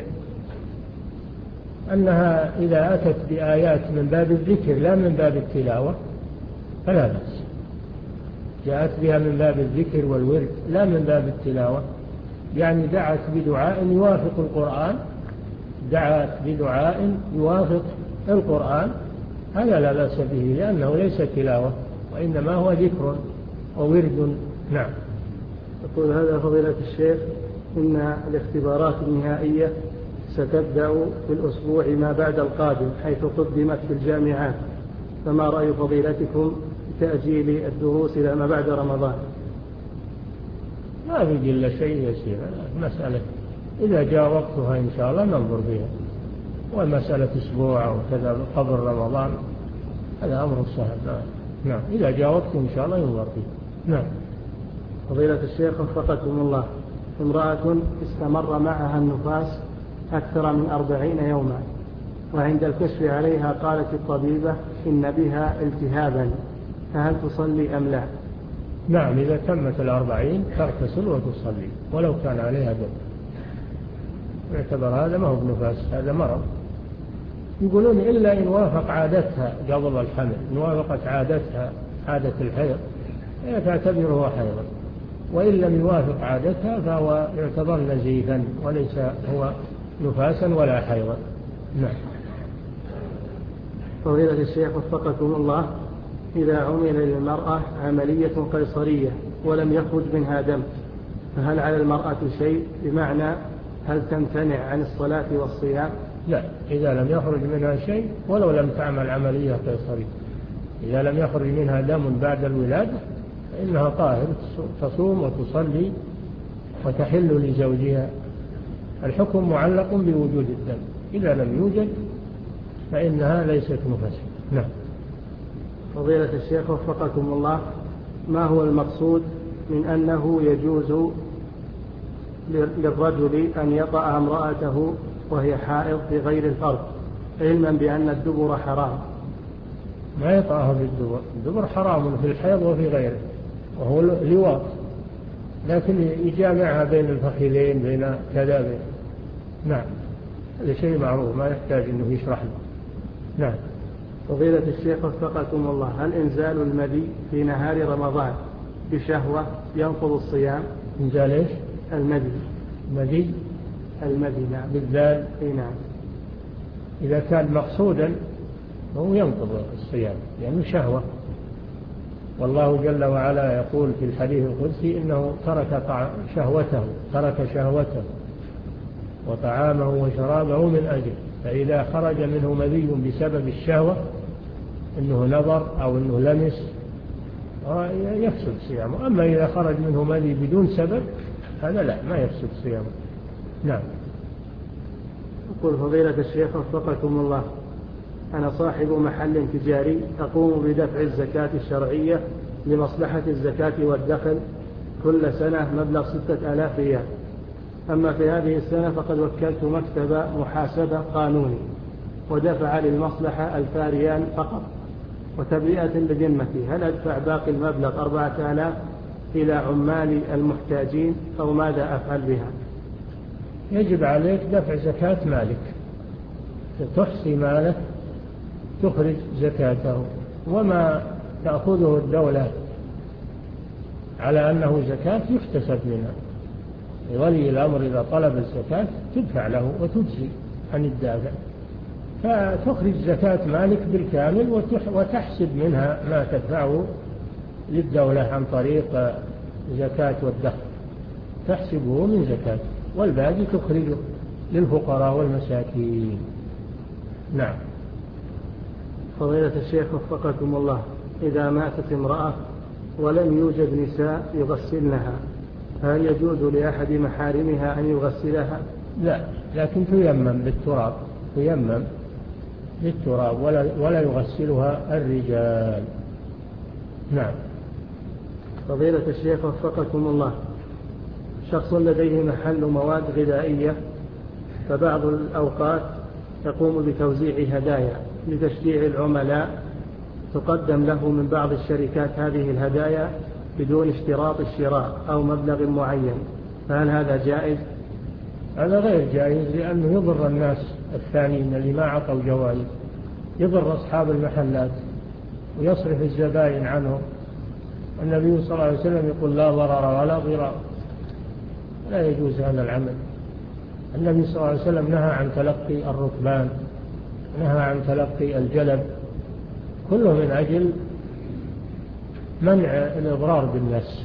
أنها إذا أتت بآيات من باب الذكر لا من باب التلاوة فلا بأس، جاءت بها من باب الذكر والورد لا من باب التلاوة، يعني دعت بدعاء يوافق القرآن، دعت بدعاء يوافق القرآن، هذا لا بأس به لأنه ليس تلاوة وإنما هو ذكر وورد. نعم. يقول هذا فضيلة الشيخ إن الاختبارات النهائية ستبدأ في الأسبوع ما بعد القادم حيث قدمت في الجامعات، فما رأي فضيلتكم بتأجيل الدروس إلى ما بعد رمضان؟ ما في إلا شيء يسير مسألة، إذا جاء وقتها إن شاء الله ننظر فيها، والمسألة أسبوع أو كذا قبل رمضان هذا أمر سهل. نعم إذا جاء وقته إن شاء الله ينظر فيه. نعم. فضيلة الشيخ وفقكم الله، امرأة استمر معها النفاس أكثر من أربعين يوما، وعند الكشف عليها قالت الطبيبة إن بها التهابا، فهل تصلي أم لا؟ نعم إذا تمت الأربعين تغتسل وتصلي ولو كان عليها دم، يعتبر هذا ما هو بنفاس، هذا مرض. يقولون إلا إن وافق عادتها قبل الحمل، إن وافقت عادتها عادة الحيض تعتبره حيضا، وإن لم يوافق عادتها فهو يعتبر نزيفا وليس هو نفاسا ولا حيضا. نعم. فضيلة الشيخ وفقكم الله، إذا عمل للمرأة عملية قيصرية ولم يخرج منها دم، فهل على المرأة شيء؟ بمعنى هل تمتنع عن الصلاة والصيام؟ لا، إذا لم يخرج منها شيء ولو لم تعمل عملية قيصرية، إذا لم يخرج منها دم بعد الولادة فإنها طاهر، تصوم وتصلي وتحل لزوجها. الحكم معلق بوجود الدم، إذا لم يوجد فإنها ليست نفسا. نعم. فضيلة الشيخ وفقكم الله، ما هو المقصود من أنه يجوز للرجل أن يطأ امرأته وهي حائض في غير الفرج، علما بأن الدبر حرام؟ ما يطأها في الدبر، الدبر حرام في الحيض وفي غيره وهو لواط، لكن يجامعها بين الفخذين بين كذا بين. نعم هذا شيء معروف ما يحتاج أنه يشرح له. نعم. فضيلة الشيخ وفقكم الله، هل إنزال المدي في نهار رمضان بشهوة ينقض الصيام؟ إنزال إيش؟ المدي. مدي؟ المدي نعم. بالذال؟ اي نعم. إذا كان مقصودا هو ينقض الصيام لأنه يعني شهوة، والله جل وعلا يقول في الحديث القدسي إنه ترك شهوته ترك شهوته وطعامه وشرابه من أجل، فإذا خرج منه مذي بسبب الشهوة إنه نظر أو إنه لمس يفسد صيامه. أما إذا خرج منه مذي بدون سبب هذا لا، ما يفسد صيامه. نعم. يقول فضيلة الشيخ وفقكم الله، أنا صاحب محل تجاري أقوم بدفع الزكاة الشرعية لمصلحة الزكاة والدخل كل سنة مبلغ ستة آلاف ريال، أما في هذه السنة فقد وكلت مكتب محاسبة قانوني ودفع للمصلحة ألف ريال فقط، وتبرئة لذمتي، هل أدفع باقي المبلغ أربعة آلاف إلى عمال المحتاجين أو ماذا أفعل بها؟ يجب عليك دفع زكاة مالك، تحصي مالك تخرج زكاته، وما تأخذه الدولة على أنه زكاة يحتسب منها. ولي الأمر إذا طلب الزكاة تدفع له وتجزي عن الدافع، فتخرج زكاة مالك بالكامل وتحسب منها ما تدفعه للدولة عن طريق زكاة والدخل، تحسبه من زكاة والباقي تخرجه للفقراء والمساكين. نعم. فضيلة الشيخ وفقكم الله، إذا ماتت امرأة ولم يوجد نساء يغسلنها هل يجوز لأحد محارمها أن يغسلها؟ لا، لكن تيمم بالتراب، تيمم بالتراب ولا, ولا يغسلها الرجال. نعم. فضيلة الشيخ وفقكم الله، شخص لديه محل مواد غذائية فبعض الأوقات يقوم بتوزيع هدايا لتشجيع العملاء، تقدم له من بعض الشركات هذه الهدايا بدون اشتراط الشراء أو مبلغ معين، فهل هذا جائز؟ هذا غير جائز، لأنه يضر الناس الثانيين اللي ما عطوا جوائز، يضر أصحاب المحلات ويصرف الزبائن عنهم. النبي صلى الله عليه وسلم يقول لا ضرر ولا ضرار، لا يجوز هذا العمل. النبي صلى الله عليه وسلم نهى عن تلقي الركبان، نهى عن تلقي الجلب، كله من أجل منع الإضرار بالناس.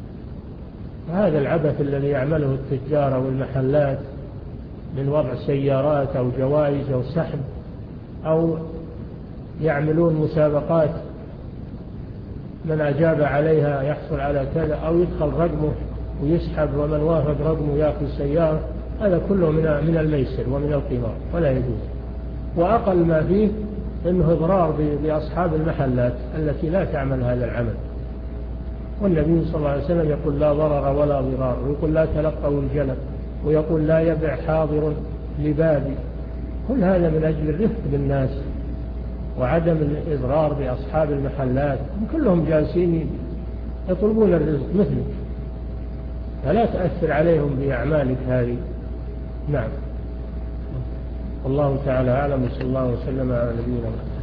هذا العبث الذي يعمله التجار والمحلات من وضع سيارات أو جوائز أو سحب أو يعملون مسابقات من أجاب عليها يحصل على كذا، أو يدخل رقمه ويسحب ومن وافق رقمه يأخذ سيارة. هذا كله من الميسر ومن القمار ولا يجوز. وأقل ما فيه أنه إضرار بأصحاب المحلات التي لا تعمل هذا العمل. والنبي صلى الله عليه وسلم يقول لا ضرر ولا ضرار، ويقول لا تلقوا الجلب، ويقول لا يبع حاضر لبادي. كل هذا من أجل الرفق بالناس وعدم الإضرار بأصحاب المحلات، كلهم جالسين يطلبون الرزق مثلك، فلا تأثر عليهم بأعمالك هذه. نعم. والله تعالى أعلم، صلى الله وسلم على نبينا محمد.